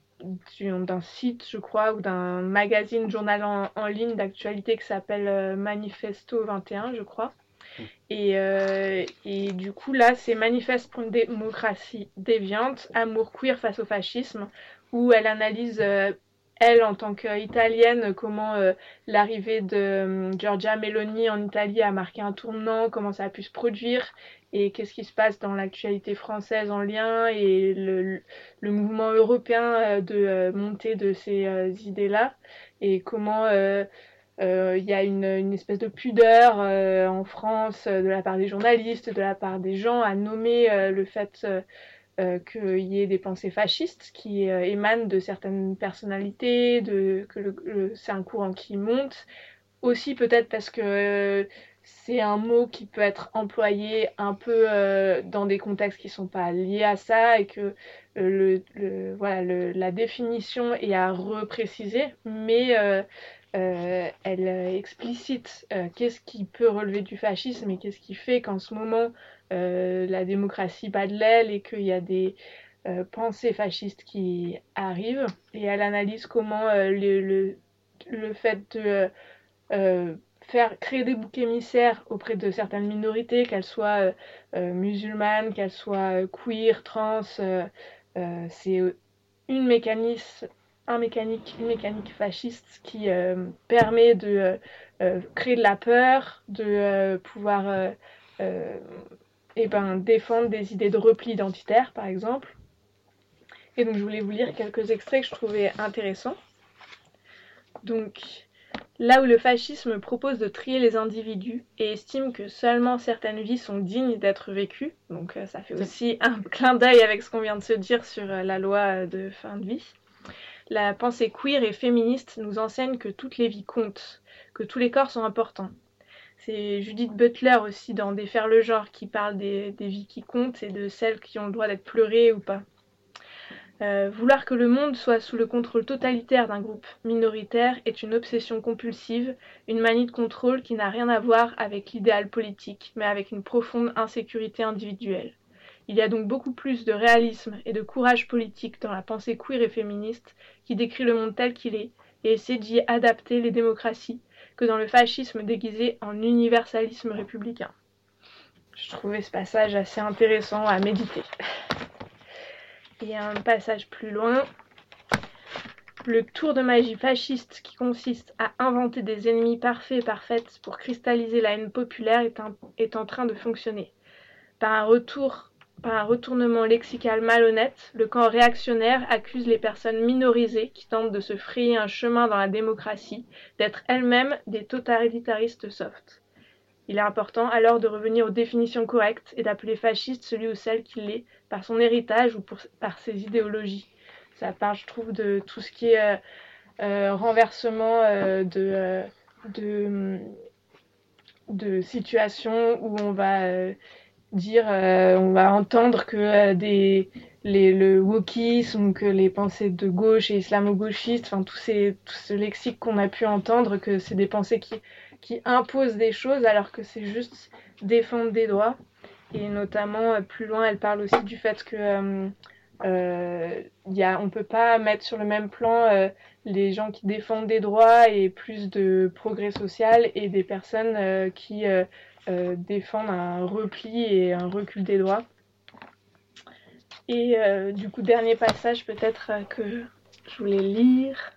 d'un site, je crois, ou d'un magazine, journal en, en ligne d'actualité qui s'appelle euh, Manifesto vingt et un, je crois. Et, euh, et du coup, là, c'est Manifeste pour une démocratie déviante, amour queer face au fascisme, où elle analyse... Euh, elle, en tant qu'italienne, comment euh, l'arrivée de euh, Giorgia Meloni en Italie a marqué un tournant, comment ça a pu se produire, et qu'est-ce qui se passe dans l'actualité française en lien, et le, le mouvement européen de euh, montée de ces euh, idées-là, et comment il euh, euh, y a une, une espèce de pudeur euh, en France euh, de la part des journalistes, de la part des gens, à nommer euh, le fait... Euh, Euh, qu'il y ait des pensées fascistes qui euh, émanent de certaines personnalités, de, que le, le, c'est un courant qui monte. Aussi peut-être parce que euh, c'est un mot qui peut être employé un peu euh, dans des contextes qui ne sont pas liés à ça et que euh, le, le, voilà, le, la définition est à repréciser, mais euh, euh, elle explicite euh, qu'est-ce qui peut relever du fascisme et qu'est-ce qui fait qu'en ce moment... Euh, la démocratie bat de l'aile et qu'il y a des, euh, pensée fasciste qui arrive, et elle analyse comment euh, le, le, le fait de euh, faire créer des boucs émissaires auprès de certaines minorités, qu'elles soient euh, euh, musulmanes, qu'elles soient euh, queer, trans, euh, euh, c'est une mécanisme, un mécanique, une mécanique fasciste qui euh, permet de euh, euh, créer de la peur, de euh, pouvoir euh, euh, et ben, défendre des idées de repli identitaire, par exemple. Et donc je voulais vous lire quelques extraits que je trouvais intéressants. Donc, là où le fascisme propose de trier les individus et estime que seulement certaines vies sont dignes d'être vécues, donc euh, ça fait aussi un clin d'œil avec ce qu'on vient de se dire sur euh, la loi de fin de vie, la pensée queer et féministe nous enseigne que toutes les vies comptent, que tous les corps sont importants. C'est Judith Butler aussi dans Défaire le genre qui parle des, des vies qui comptent et de celles qui ont le droit d'être pleurées ou pas. Euh, vouloir que le monde soit sous le contrôle totalitaire d'un groupe minoritaire est une obsession compulsive, une manie de contrôle qui n'a rien à voir avec l'idéal politique, mais avec une profonde insécurité individuelle. Il y a donc beaucoup plus de réalisme et de courage politique dans la pensée queer et féministe qui décrit le monde tel qu'il est et essaie d'y adapter les démocraties que dans le fascisme déguisé en universalisme républicain. Je trouvais ce passage assez intéressant à méditer. Il y a un passage plus loin. Le tour de magie fasciste qui consiste à inventer des ennemis parfaits et parfaites pour cristalliser la haine populaire est, un, est en train de fonctionner. Par un, retour, par un retournement lexical malhonnête, le camp réactionnaire accuse les personnes minorisées qui tentent de se frayer un chemin dans la démocratie d'être elles-mêmes des totalitaristes soft. Il est important alors de revenir aux définitions correctes et d'appeler fasciste celui ou celle qui l'est par son héritage ou pour, par ses idéologies. Ça parle, je trouve, de tout ce qui est euh, euh, renversement euh, de, euh, de, de situations où on va euh, dire, euh, on va entendre que euh, des, les, le wokisme ou que les pensées de gauche et islamo-gauchistes, enfin tout, ces, tout ce lexique qu'on a pu entendre, que c'est des pensées qui qui impose des choses alors que c'est juste défendre des droits. Et notamment, plus loin, elle parle aussi du fait que euh, euh, y a, on ne peut pas mettre sur le même plan euh, les gens qui défendent des droits et plus de progrès social et des personnes euh, qui euh, euh, défendent un repli et un recul des droits. Et euh, du coup, dernier passage peut-être euh, que je voulais lire.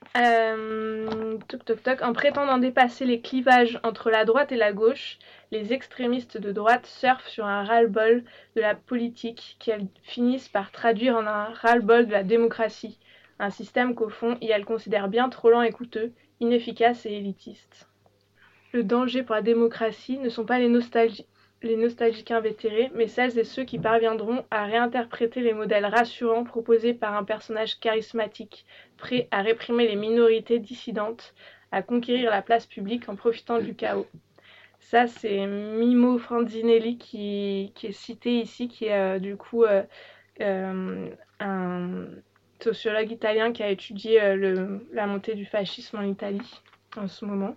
Euh, toc, toc, toc. En prétendant dépasser les clivages entre la droite et la gauche, les extrémistes de droite surfent sur un ras-le-bol de la politique qu'elles finissent par traduire en un ras-le-bol de la démocratie, un système qu'au fond, elles considèrent bien trop lent et coûteux, inefficace et élitiste. Le danger pour la démocratie ne sont pas les, nostalgi- les nostalgiques invétérés, mais celles et ceux qui parviendront à réinterpréter les modèles rassurants proposés par un personnage charismatique, prêt à réprimer les minorités dissidentes, à conquérir la place publique en profitant du chaos. Ça, c'est Mimo Franzinelli qui, qui est cité ici, qui est euh, du coup euh, euh, un sociologue italien qui a étudié euh, le, la montée du fascisme en Italie en ce moment.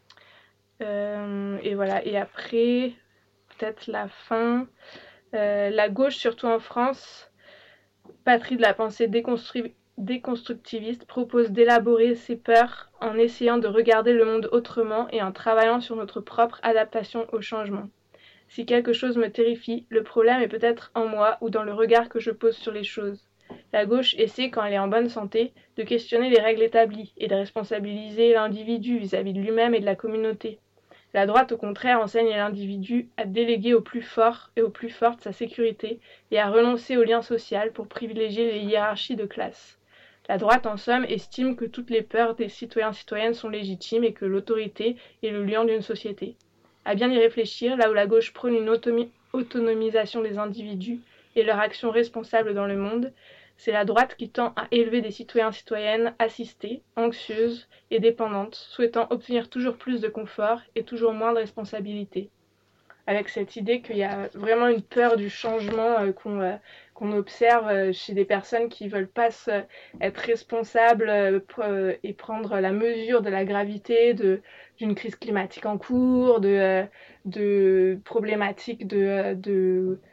Euh, et voilà, et après, peut-être la fin, euh, la gauche, surtout en France, patrie de la pensée déconstru- déconstructiviste, propose d'élaborer ses peurs en essayant de regarder le monde autrement et en travaillant sur notre propre adaptation au changement. Si quelque chose me terrifie, le problème est peut-être en moi ou dans le regard que je pose sur les choses. La gauche essaie, quand elle est en bonne santé, de questionner les règles établies et de responsabiliser l'individu vis-à-vis de lui-même et de la communauté. La droite, au contraire, enseigne à l'individu à déléguer au plus fort et au plus forte sa sécurité et à renoncer au lien social pour privilégier les hiérarchies de classe. La droite, en somme, estime que toutes les peurs des citoyens-citoyennes sont légitimes et que l'autorité est le lion d'une société. À bien y réfléchir, là où la gauche prône une automi- autonomisation des individus et leur action responsable dans le monde, c'est la droite qui tend à élever des citoyens-citoyennes assistées, anxieuses et dépendantes, souhaitant obtenir toujours plus de confort et toujours moins de responsabilité. Avec cette idée qu'il y a vraiment une peur du changement euh, qu'on, euh, qu'on observe euh, chez des personnes qui ne veulent pas se, être responsables euh, pr- et prendre la mesure de la gravité de, d'une crise climatique en cours, de, euh, de problématiques de... de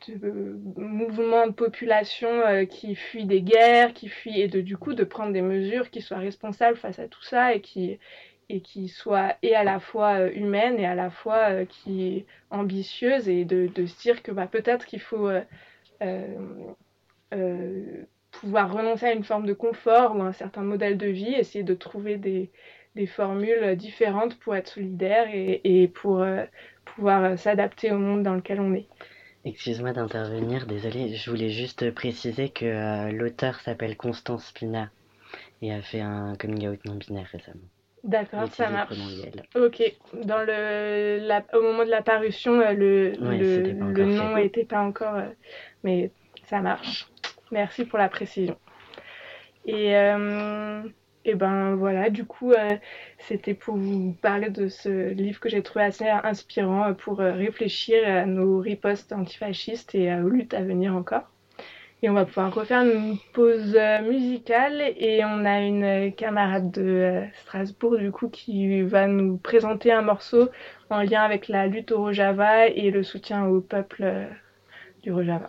de mouvements de population euh, qui fuient des guerres, qui fuient, et de, du coup de prendre des mesures qui soient responsables face à tout ça et qui, et qui soient et à la fois euh, humaines et à la fois euh, qui ambitieuses, et de, de se dire que bah, peut-être qu'il faut euh, euh, euh, pouvoir renoncer à une forme de confort ou à un certain modèle de vie, essayer de trouver des, des formules différentes pour être solidaire et, et pour euh, pouvoir euh, s'adapter au monde dans lequel on est. Excuse-moi d'intervenir, désolée, je voulais juste préciser que euh, l'auteur s'appelle Constance Pina et a fait un coming out non binaire récemment. D'accord, ça marche. Ok, dans le, la, au moment de la parution, le, ouais, le, le nom n'était pas encore, euh, mais ça marche. Merci pour la précision. Et, euh, et ben voilà, du coup, euh, c'était pour vous parler de ce livre que j'ai trouvé assez inspirant pour réfléchir à nos ripostes antifascistes et aux luttes à venir encore. Et on va pouvoir refaire une pause musicale, et on a une camarade de Strasbourg du coup qui va nous présenter un morceau en lien avec la lutte au Rojava et le soutien au peuple du Rojava.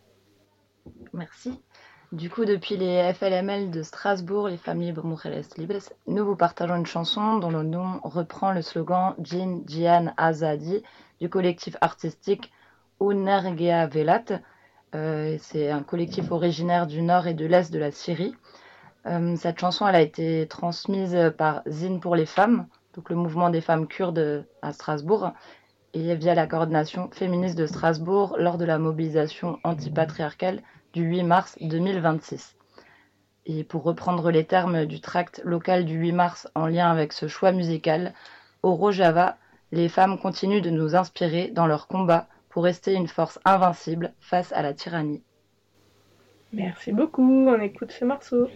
Merci. Du coup, depuis les F L M L de Strasbourg, les familles Mujeres Libres, nous vous partageons une chanson dont le nom reprend le slogan Jin Jihan Azadi du collectif artistique Unergea Velat. Euh, c'est un collectif originaire du nord et de l'est de la Syrie. Euh, cette chanson elle a été transmise par Zine pour les femmes, donc le mouvement des femmes kurdes à Strasbourg, et via la coordination féministe de Strasbourg lors de la mobilisation antipatriarcale du huit mars deux mille vingt-six. Et pour reprendre les termes du tract local du huit mars en lien avec ce choix musical, au Rojava, les femmes continuent de nous inspirer dans leur combat pour rester une force invincible face à la tyrannie. Merci beaucoup, on écoute ce morceau.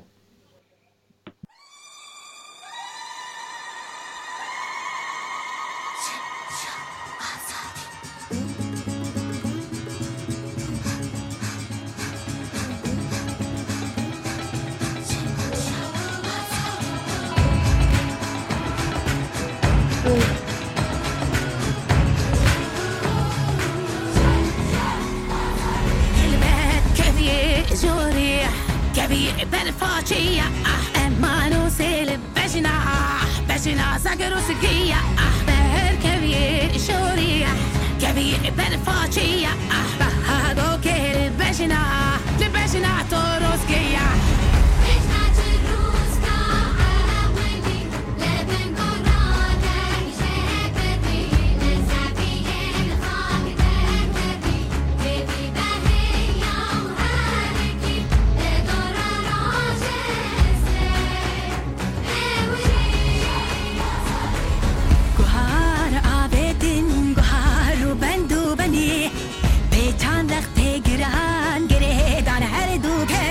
Be chandaq te giran gere dan her du ke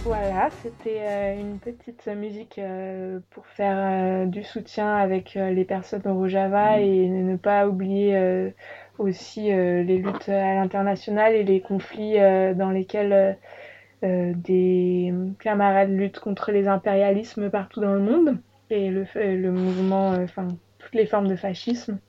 Voilà, c'était euh, une petite musique euh, pour faire euh, du soutien avec euh, les personnes au Rojava et ne pas oublier euh, aussi euh, les luttes à l'international et les conflits euh, dans lesquels euh, euh, des camarades luttent contre les impérialismes partout dans le monde et le, le mouvement, enfin euh, toutes les formes de fascisme.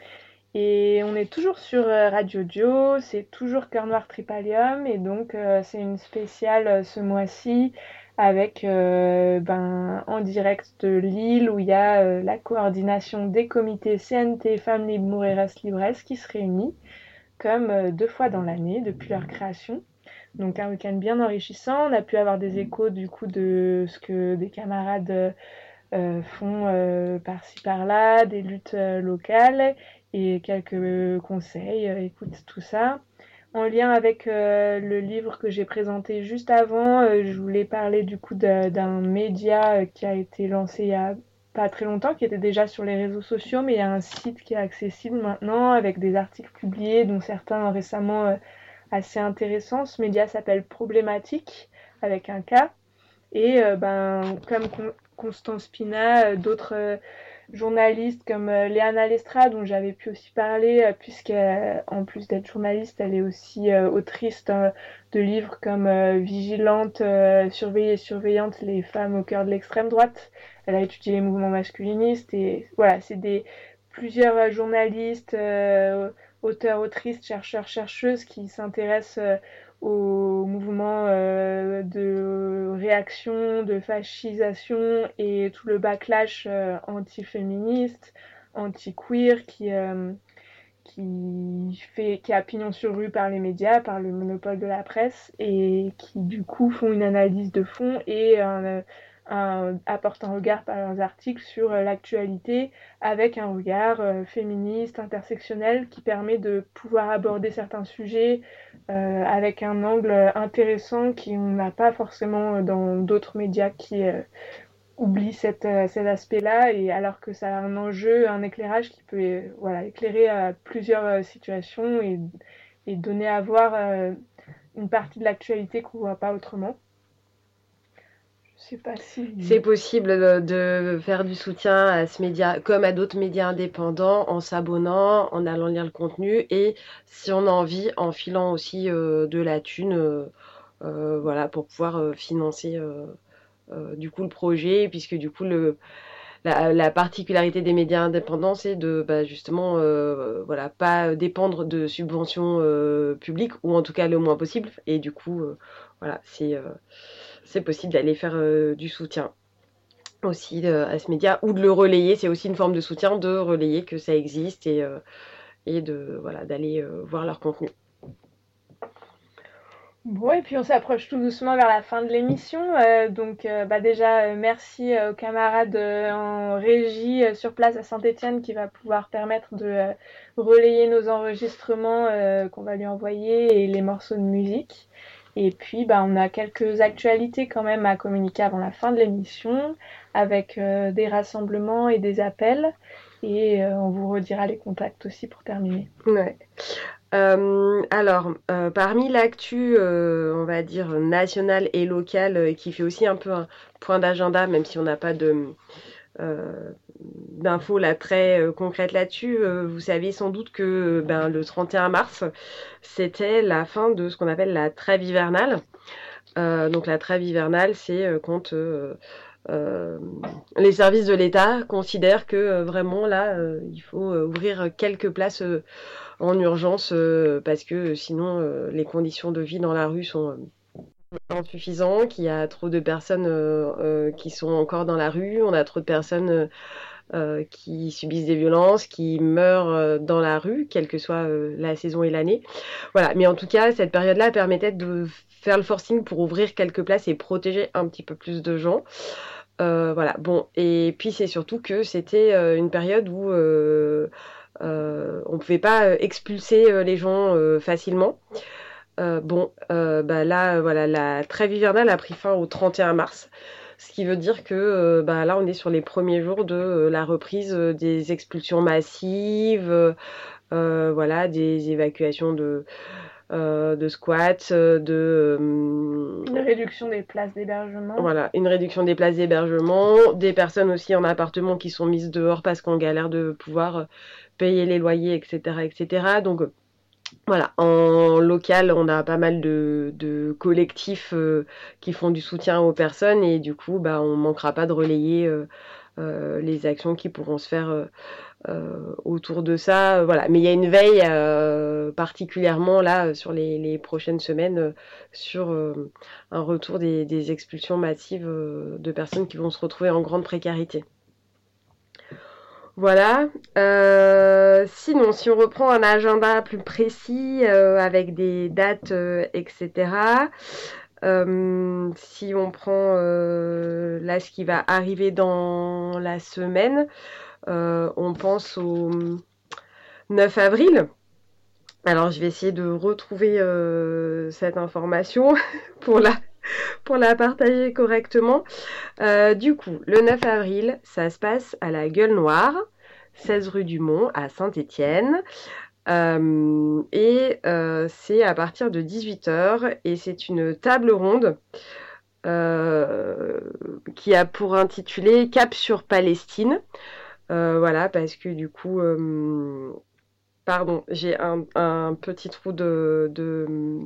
Et on est toujours sur euh, Radio Dio, c'est toujours Cœur Noir Tripalium et donc euh, c'est une spéciale euh, ce mois-ci avec euh, ben, en direct de Lille où il y a euh, la coordination des comités C N T Femmes Libres Mujeres Libres qui se réunit comme euh, deux fois dans l'année depuis leur création. Donc un week-end bien enrichissant, on a pu avoir des échos du coup de ce que des camarades euh, font euh, par-ci par-là, des luttes euh, locales et quelques conseils, euh, écoute tout ça. En lien avec euh, le livre que j'ai présenté juste avant, euh, je voulais parler du coup de, d'un média euh, qui a été lancé il y a pas très longtemps, qui était déjà sur les réseaux sociaux, mais il y a un site qui est accessible maintenant avec des articles publiés, dont certains récemment euh, assez intéressants. Ce média s'appelle Problématique, avec un K. Et euh, ben, comme Con- Constance Pina, euh, d'autres... Euh, journalistes comme euh, Léana Lestra dont j'avais pu aussi parler euh, puisqu'en plus d'être journaliste elle est aussi euh, autrice euh, de livres comme euh, Vigilante, euh, Surveillée et Surveillante, les femmes au cœur de l'extrême droite. Elle a étudié les mouvements masculinistes et voilà, c'est des plusieurs euh, journalistes, euh, auteurs, autrices, chercheurs, chercheuses qui s'intéressent euh, au mouvement euh, de réaction, de fascisation et tout le backlash euh, anti-féministe, anti-queer qui, euh, qui, fait, qui a pignon sur rue par les médias, par le monopole de la presse et qui du coup font une analyse de fond et un, un, apportent un regard par leurs articles sur euh, l'actualité avec un regard euh, féministe, intersectionnel qui permet de pouvoir aborder certains sujets Euh, avec un angle intéressant qu'on n'a pas forcément dans d'autres médias qui euh, oublient cet, euh, cet aspect-là, et alors que ça a un enjeu, un éclairage qui peut euh, voilà, éclairer euh, plusieurs euh, situations et, et donner à voir euh, une partie de l'actualité qu'on ne voit pas autrement. Je sais pas si... C'est possible de, de faire du soutien à ce média comme à d'autres médias indépendants en s'abonnant, en allant lire le contenu et si on a envie en filant aussi euh, de la thune euh, euh, voilà, pour pouvoir euh, financer euh, euh, du coup le projet, puisque du coup le, la, la particularité des médias indépendants c'est de bah, justement euh, voilà, pas dépendre de subventions euh, publiques ou en tout cas le moins possible et du coup euh, voilà, c'est... Euh, c'est possible d'aller faire euh, du soutien aussi euh, à ce média ou de le relayer. C'est aussi une forme de soutien de relayer que ça existe et, euh, et de, voilà, d'aller euh, voir leur contenu. Bon, et puis on s'approche tout doucement vers la fin de l'émission. Euh, donc euh, bah déjà, euh, merci euh, aux camarades euh, en régie euh, sur place à Saint-Étienne qui va pouvoir permettre de euh, relayer nos enregistrements euh, qu'on va lui envoyer et les morceaux de musique. Et puis, bah, on a quelques actualités quand même à communiquer avant la fin de l'émission, avec euh, des rassemblements et des appels. Et euh, on vous redira les contacts aussi pour terminer. Ouais. Euh, alors, euh, parmi l'actu, euh, on va dire nationale et locale, euh, qui fait aussi un peu un point d'agenda, même si on n'a pas de... Euh, d'infos là très euh, concrètes là-dessus, euh, vous savez sans doute que ben, le trente et un mars c'était la fin de ce qu'on appelle la trêve hivernale. Euh, donc la trêve hivernale c'est euh, quand euh, euh, les services de l'État considèrent que euh, vraiment là euh, il faut euh, ouvrir quelques places euh, en urgence euh, parce que sinon euh, les conditions de vie dans la rue sont euh, insuffisant, qu'il y a trop de personnes euh, euh, qui sont encore dans la rue, on a trop de personnes euh, euh, qui subissent des violences, qui meurent euh, dans la rue, quelle que soit euh, la saison et l'année. Voilà, mais en tout cas, cette période-là permettait de faire le forcing pour ouvrir quelques places et protéger un petit peu plus de gens. Euh, voilà, bon, et puis c'est surtout que c'était euh, une période où euh, euh, on ne pouvait pas expulser euh, les gens euh, facilement. Euh, bon, euh, bah là, euh, voilà, la trêve hivernale a pris fin au trente et un mars, ce qui veut dire que euh, bah, là, on est sur les premiers jours de euh, la reprise euh, des expulsions massives, euh, voilà, des évacuations de, euh, de squat, de... Euh, une réduction des places d'hébergement. Voilà, une réduction des places d'hébergement, des personnes aussi en appartement qui sont mises dehors parce qu'on galère de pouvoir payer les loyers, et cetera, et cetera. Donc voilà, en local, on a pas mal de, de collectifs euh, qui font du soutien aux personnes et du coup, bah, on ne manquera pas de relayer euh, euh, les actions qui pourront se faire euh, euh, autour de ça. Euh, voilà. Mais il y a une veille euh, particulièrement là sur les, les prochaines semaines euh, sur euh, un retour des, des expulsions massives euh, de personnes qui vont se retrouver en grande précarité. Voilà. Euh, sinon, si on reprend un agenda plus précis euh, avec des dates, euh, et cetera. Euh, si on prend euh, là ce qui va arriver dans la semaine, euh, on pense au neuf avril. Alors, je vais essayer de retrouver euh, cette information pour la, pour la partager correctement. Euh, du coup, le neuf avril, ça se passe à la Gueule Noire, seize rue du Mont, à Saint-Étienne. Euh, et euh, c'est à partir de dix-huit heures et c'est une table ronde euh, qui a pour intitulé Cap sur Palestine. Euh, voilà, parce que du coup, euh, pardon, j'ai un, un petit trou de, de,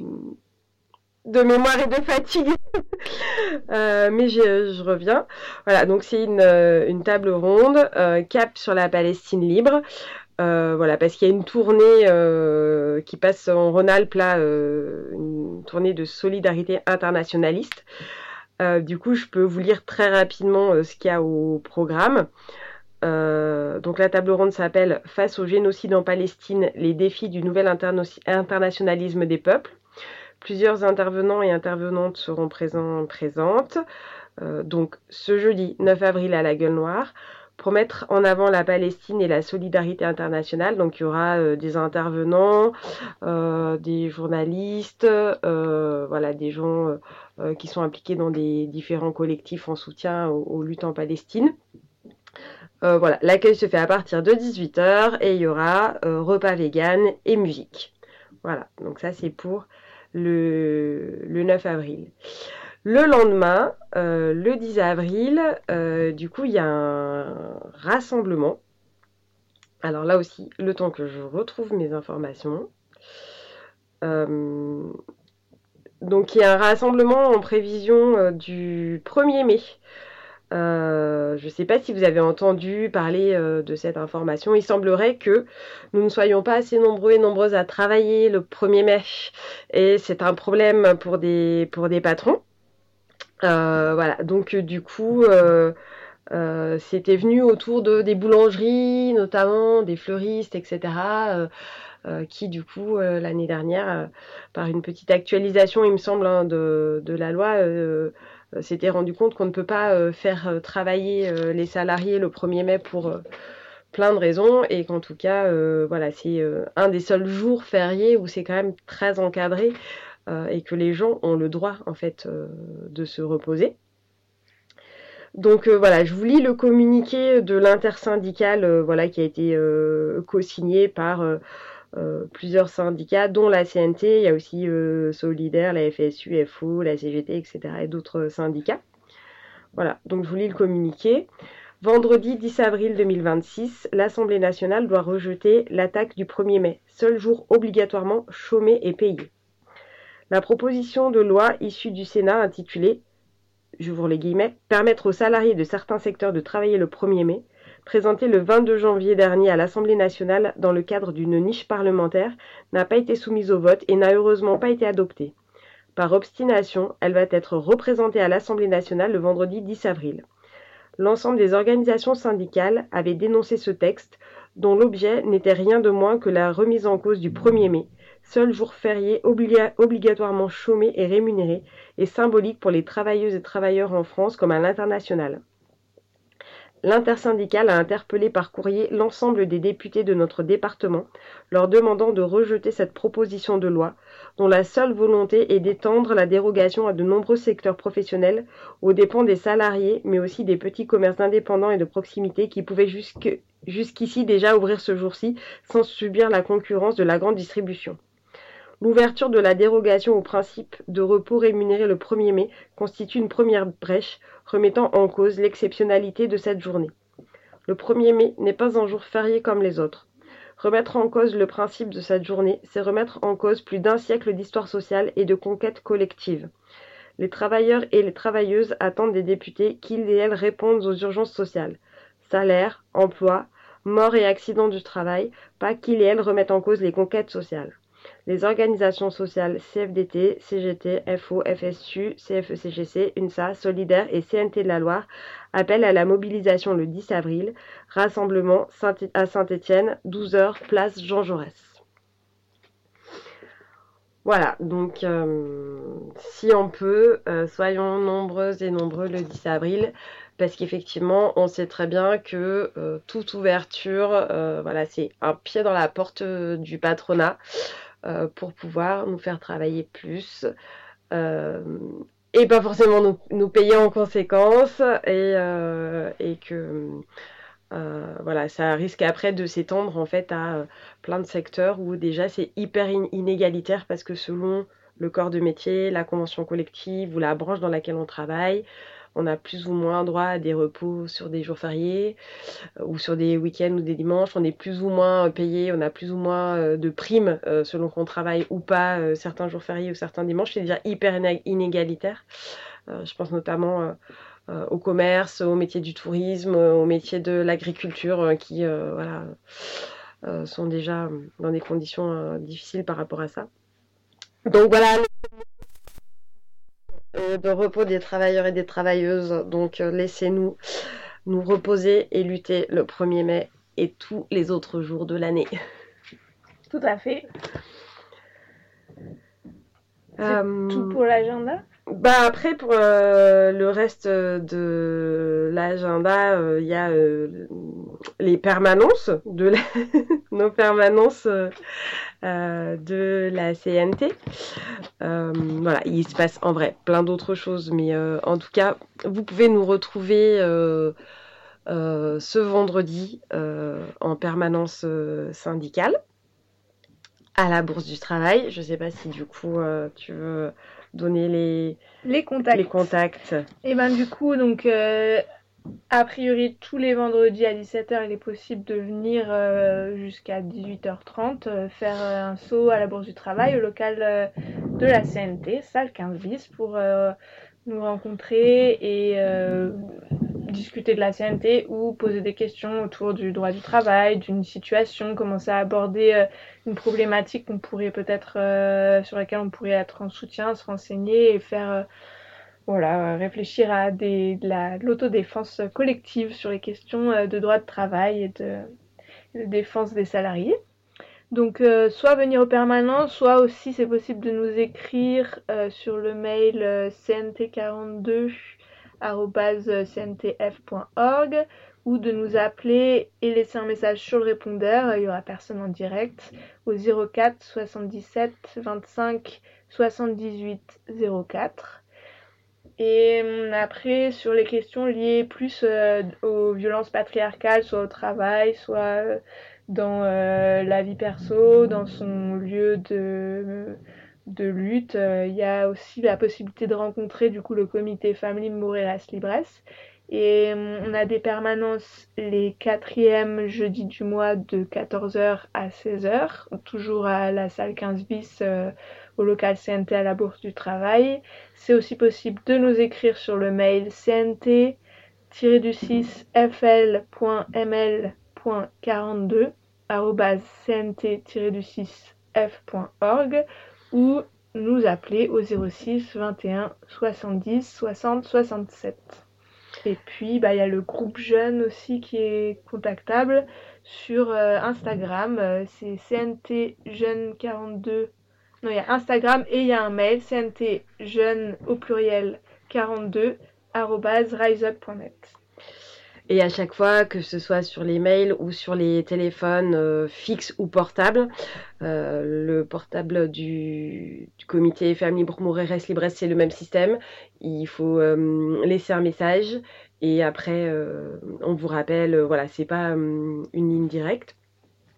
de mémoire et de fatigue, euh, mais je, je reviens. Voilà, donc c'est une, une table ronde, euh, Cap sur la Palestine libre. Euh, voilà, parce qu'il y a une tournée euh, qui passe en Rhône-Alpes, là, euh, une tournée de solidarité internationaliste. Euh, du coup, je peux vous lire très rapidement euh, ce qu'il y a au programme. Euh, donc la table ronde s'appelle « Face au génocide en Palestine, les défis du nouvel interno- internationalisme des peuples ». Plusieurs intervenants et intervenantes seront présents, présentes. Euh, donc ce jeudi neuf avril à la Gueule Noire, pour mettre en avant la Palestine et la solidarité internationale. Donc il y aura euh, des intervenants, euh, des journalistes, euh, voilà, des gens euh, qui sont impliqués dans des différents collectifs en soutien aux, aux luttes en Palestine. Euh, voilà, l'accueil se fait à partir de dix-huit heures et il y aura euh, repas vegan et musique. Voilà, donc ça c'est pour le, le neuf avril. Le lendemain, euh, le dix avril, euh, du coup, il y a un rassemblement. Alors là aussi, le temps que je retrouve mes informations. Euh, donc, il y a un rassemblement en prévision euh, du premier mai. Euh, je ne sais pas si vous avez entendu parler euh, de cette information. Il semblerait que nous ne soyons pas assez nombreux et nombreuses à travailler le premier mai. Et c'est un problème pour des, pour des patrons. Euh, voilà, donc du coup, euh, euh, c'était venu autour de, des boulangeries, notamment des fleuristes, et cetera, euh, euh, qui du coup, euh, l'année dernière, euh, par une petite actualisation, il me semble, hein, de, de la loi, euh, s'était rendu compte qu'on ne peut pas euh, faire euh, travailler euh, les salariés le premier mai pour euh, plein de raisons, et qu'en tout cas, euh, voilà, c'est euh, un des seuls jours fériés où c'est quand même très encadré. Euh, et que les gens ont le droit en fait euh, de se reposer. Donc euh, voilà, je vous lis le communiqué de l'intersyndicale euh, voilà, qui a été euh, co-signé par euh, euh, plusieurs syndicats, dont la C N T, il y a aussi euh, Solidaire, la F S U, F O, la C G T, et cetera et d'autres syndicats. Voilà, donc je vous lis le communiqué. Vendredi dix avril deux mille vingt-six, l'Assemblée nationale doit rejeter l'attaque du premier mai, seul jour obligatoirement chômé et payé. La proposition de loi issue du Sénat intitulée, j'ouvre les guillemets, « Permettre aux salariés de certains secteurs de travailler le premier mai », présentée le vingt-deux janvier dernier à l'Assemblée nationale dans le cadre d'une niche parlementaire, n'a pas été soumise au vote et n'a heureusement pas été adoptée. Par obstination, elle va être représentée à l'Assemblée nationale le vendredi dix avril. L'ensemble des organisations syndicales avaient dénoncé ce texte, dont l'objet n'était rien de moins que la remise en cause du premier mai, seul jour férié obliga- obligatoirement chômé et rémunéré, et symbolique pour les travailleuses et travailleurs en France comme à l'international. L'intersyndicale a interpellé par courrier l'ensemble des députés de notre département, leur demandant de rejeter cette proposition de loi, dont la seule volonté est d'étendre la dérogation à de nombreux secteurs professionnels, aux dépens des salariés, mais aussi des petits commerces indépendants et de proximité qui pouvaient jusque, jusqu'ici déjà ouvrir ce jour-ci sans subir la concurrence de la grande distribution. L'ouverture de la dérogation au principe de repos rémunéré le premier mai constitue une première brèche remettant en cause l'exceptionnalité de cette journée. Le premier mai n'est pas un jour férié comme les autres. Remettre en cause le principe de cette journée, c'est remettre en cause plus d'un siècle d'histoire sociale et de conquête collective. Les travailleurs et les travailleuses attendent des députés qu'ils et elles répondent aux urgences sociales. Salaire, emploi, mort et accidents du travail, pas qu'ils et elles remettent en cause les conquêtes sociales. Les organisations sociales C F D T, C G T, F O, F S U, C F E C G C, UNSA, Solidaire et C N T de la Loire appellent à la mobilisation le dix avril, rassemblement à Saint-Étienne, douze heures, place Jean Jaurès. Voilà, donc euh, si on peut, euh, soyons nombreuses et nombreux le dix avril, parce qu'effectivement, on sait très bien que euh, toute ouverture, euh, voilà, c'est un pied dans la porte euh, du patronat euh, pour pouvoir nous faire travailler plus euh, et pas forcément nous, nous payer en conséquence et, euh, et que... Euh, voilà, ça risque après de s'étendre en fait à euh, plein de secteurs où déjà c'est hyper in- inégalitaire parce que selon le corps de métier, la convention collective ou la branche dans laquelle on travaille, on a plus ou moins droit à des repos sur des jours fériés euh, ou sur des week-ends ou des dimanches, on est plus ou moins payé, on a plus ou moins euh, de primes euh, selon qu'on travaille ou pas euh, certains jours fériés ou certains dimanches, c'est déjà hyper iné- inégalitaire. Euh, je pense notamment... Euh, Euh, au commerce, au métier du tourisme, euh, au métier de l'agriculture euh, qui euh, voilà, euh, sont déjà dans des conditions euh, difficiles par rapport à ça. Donc voilà, euh, de repos des travailleurs et des travailleuses. Donc euh, laissez-nous nous reposer et lutter le premier mai et tous les autres jours de l'année. Tout à fait. C'est Euh, tout pour l'agenda? Bah après pour euh, le reste de l'agenda, il euh, y a euh, les permanences de la... nos permanences euh, euh, de la C N T. Euh, voilà, il se passe en vrai plein d'autres choses, mais euh, en tout cas, vous pouvez nous retrouver euh, euh, ce vendredi euh, en permanence euh, syndicale à la Bourse du Travail. Je sais pas si du coup euh, tu veux donner les, les contacts. Les contacts. Et ben du coup, donc euh, a priori tous les vendredis à dix-sept heures, il est possible de venir euh, jusqu'à dix-huit heures trente euh, faire euh, un saut à la Bourse du Travail au local euh, de la C N T, salle quinze bis, pour euh, nous rencontrer et euh, discuter de la C N T ou poser des questions autour du droit du travail, d'une situation, commencer à aborder euh, une problématique qu'on pourrait peut-être euh, sur laquelle on pourrait être en soutien, se renseigner et faire euh, voilà, euh, réfléchir à des, de, la, de l'autodéfense collective sur les questions euh, de droit de travail et de, de défense des salariés. Donc euh, soit venir aux permanences, soit aussi c'est possible de nous écrire euh, sur le mail euh, c n t quarante-deux arobase c n t f point org ou de nous appeler et laisser un message sur le répondeur, il y aura personne en direct, au zéro quatre soixante-dix-sept vingt-cinq soixante-dix-huit zéro quatre. Et après, sur les questions liées plus euh, aux violences patriarcales, soit au travail, soit euh, dans euh, la vie perso, dans son lieu de, de lutte, euh, il y a aussi la possibilité de rencontrer du coup le comité Family Moreras Libres. Et on a des permanences les quatrièmes jeudis du mois de quatorze heures à seize heures, toujours à la salle quinze bis euh, au local C N T à la Bourse du Travail. C'est aussi possible de nous écrire sur le mail c n t six f l point m l point quarante-deux arobase c n t six f point org ou nous appeler au zéro six vingt et un soixante-dix soixante soixante-sept. Et puis, bah, y a le groupe jeune aussi qui est contactable sur euh, Instagram. Euh, c'est C N T jeune quarante-deux. Non, il y a Instagram et il y a un mail, C N T jeune au pluriel quarante-deux arobase riseup point net. Et à chaque fois, que ce soit sur les mails ou sur les téléphones euh, fixes ou portables, euh, le portable du, du comité Family Moreras Libres, c'est le même système. Il faut euh, laisser un message et après, euh, on vous rappelle, euh, voilà, c'est pas euh, une ligne directe.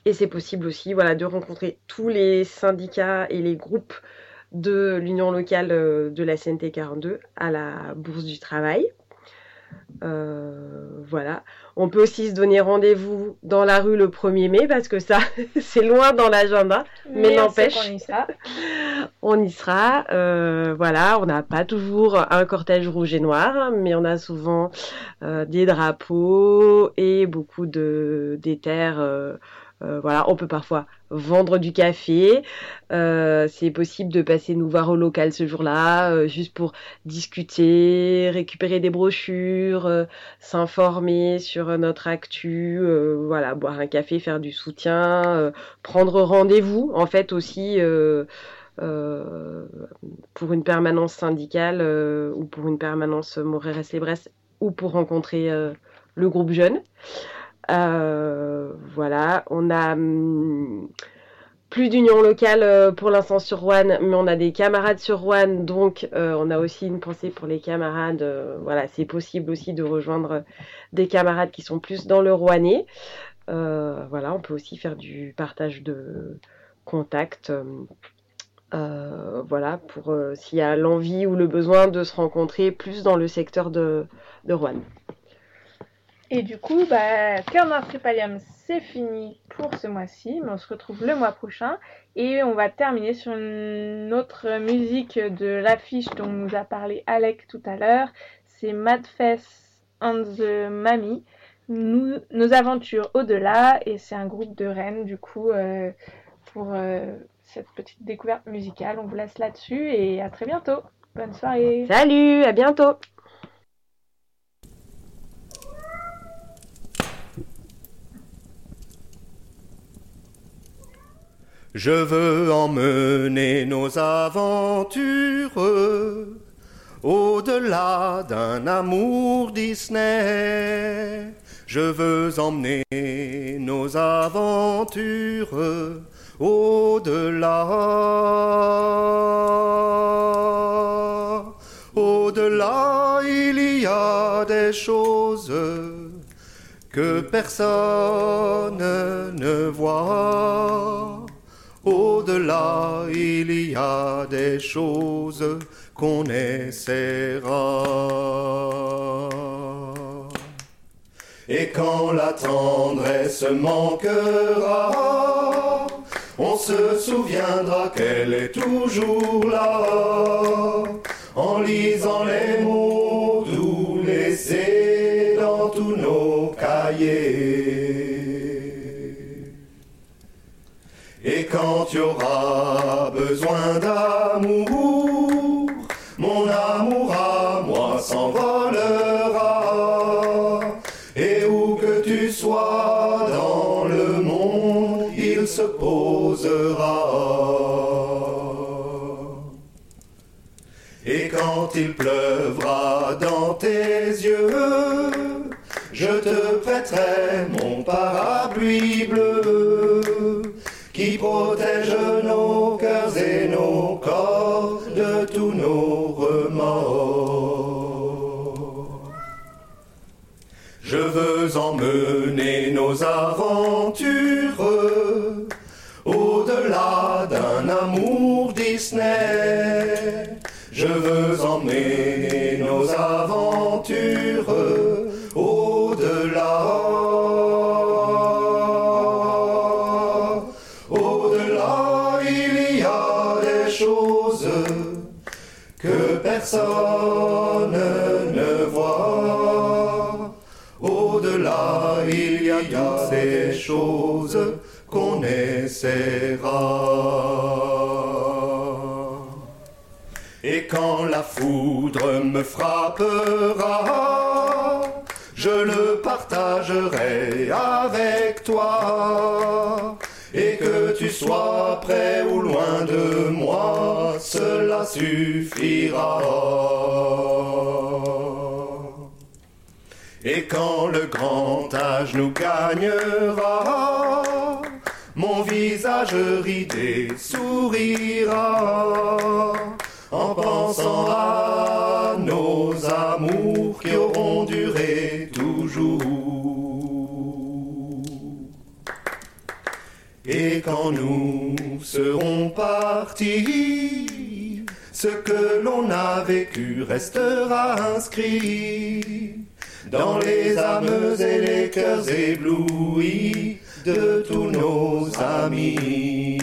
Et c'est possible aussi voilà, de rencontrer tous les syndicats et les groupes de l'union locale de la C N T quarante-deux à la Bourse du Travail. Euh, voilà. On peut aussi se donner rendez-vous dans la rue le premier mai parce que ça, c'est loin dans l'agenda, mais, mais n'empêche, on y sera. On y sera. Euh, voilà, on n'a pas toujours un cortège rouge et noir, mais on a souvent euh, des drapeaux et beaucoup de d'éthers. Euh, Euh, voilà, on peut parfois vendre du café. Euh, c'est possible de passer nous voir au local ce jour-là, euh, juste pour discuter, récupérer des brochures, euh, s'informer sur notre actu, euh, voilà, boire un café, faire du soutien, euh, prendre rendez-vous, en fait aussi euh, euh, pour une permanence syndicale euh, ou pour une permanence Moreres-les-Bresse ou pour rencontrer euh, le groupe jeune. Euh, voilà, on a hum, plus d'union locale euh, pour l'instant sur Roanne, mais on a des camarades sur Roanne, donc euh, on a aussi une pensée pour les camarades. Euh, voilà, c'est possible aussi de rejoindre des camarades qui sont plus dans le Roannais. Euh, voilà, on peut aussi faire du partage de contacts. Euh, voilà, pour euh, s'il y a l'envie ou le besoin de se rencontrer plus dans le secteur de, de Roanne. Et du coup, bah, Cœur Noir Tripalium, c'est fini pour ce mois-ci, mais on se retrouve le mois prochain et on va terminer sur une autre musique de l'affiche dont nous a parlé Alec tout à l'heure. C'est Madfess and the Mami, nous, nos aventures au-delà, et c'est un groupe de Rennes du coup euh, pour euh, cette petite découverte musicale. On vous laisse là-dessus et à très bientôt. Bonne soirée. Salut, à bientôt. Je veux emmener nos aventures au-delà d'un amour Disney. Je veux emmener nos aventures au-delà. Au-delà, il y a des choses que personne ne voit. Au-delà, il y a des choses qu'on essaiera. Et quand la tendresse manquera, on se souviendra qu'elle est toujours là. En lisant les mots doux laissés dans tous nos cahiers. Et quand tu auras besoin d'amour, mon amour à moi s'envolera. Et où que tu sois dans le monde, il se posera. Et quand il pleuvra dans tes yeux, je te prêterai mon parapluie bleu, qui protège nos cœurs et nos corps de tous nos remords. Je veux emmener nos aventures au-delà d'un amour Disney. Je veux emmener nos aventures au-delà. Que personne ne voit. Au-delà, il y a toutes ces choses qu'on essaiera. Et quand la foudre me frappera, je le partagerai avec toi. Et que tu sois près ou loin de moi, cela suffira. Et quand le grand âge nous gagnera, mon visage ridé sourira, en pensant à nos amours qui auront duré toujours. quand nous serons partis, ce que l'on a vécu restera inscrit dans les âmes et les cœurs éblouis de tous nos amis.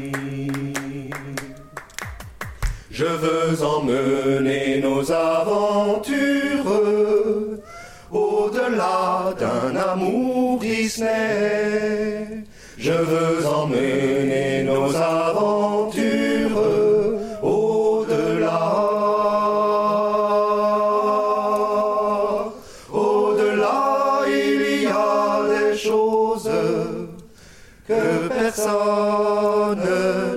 Je veux emmener nos aventures au-delà d'un amour Disney. Je veux emmener nos aventures au-delà. Au-delà, il y a des choses que personne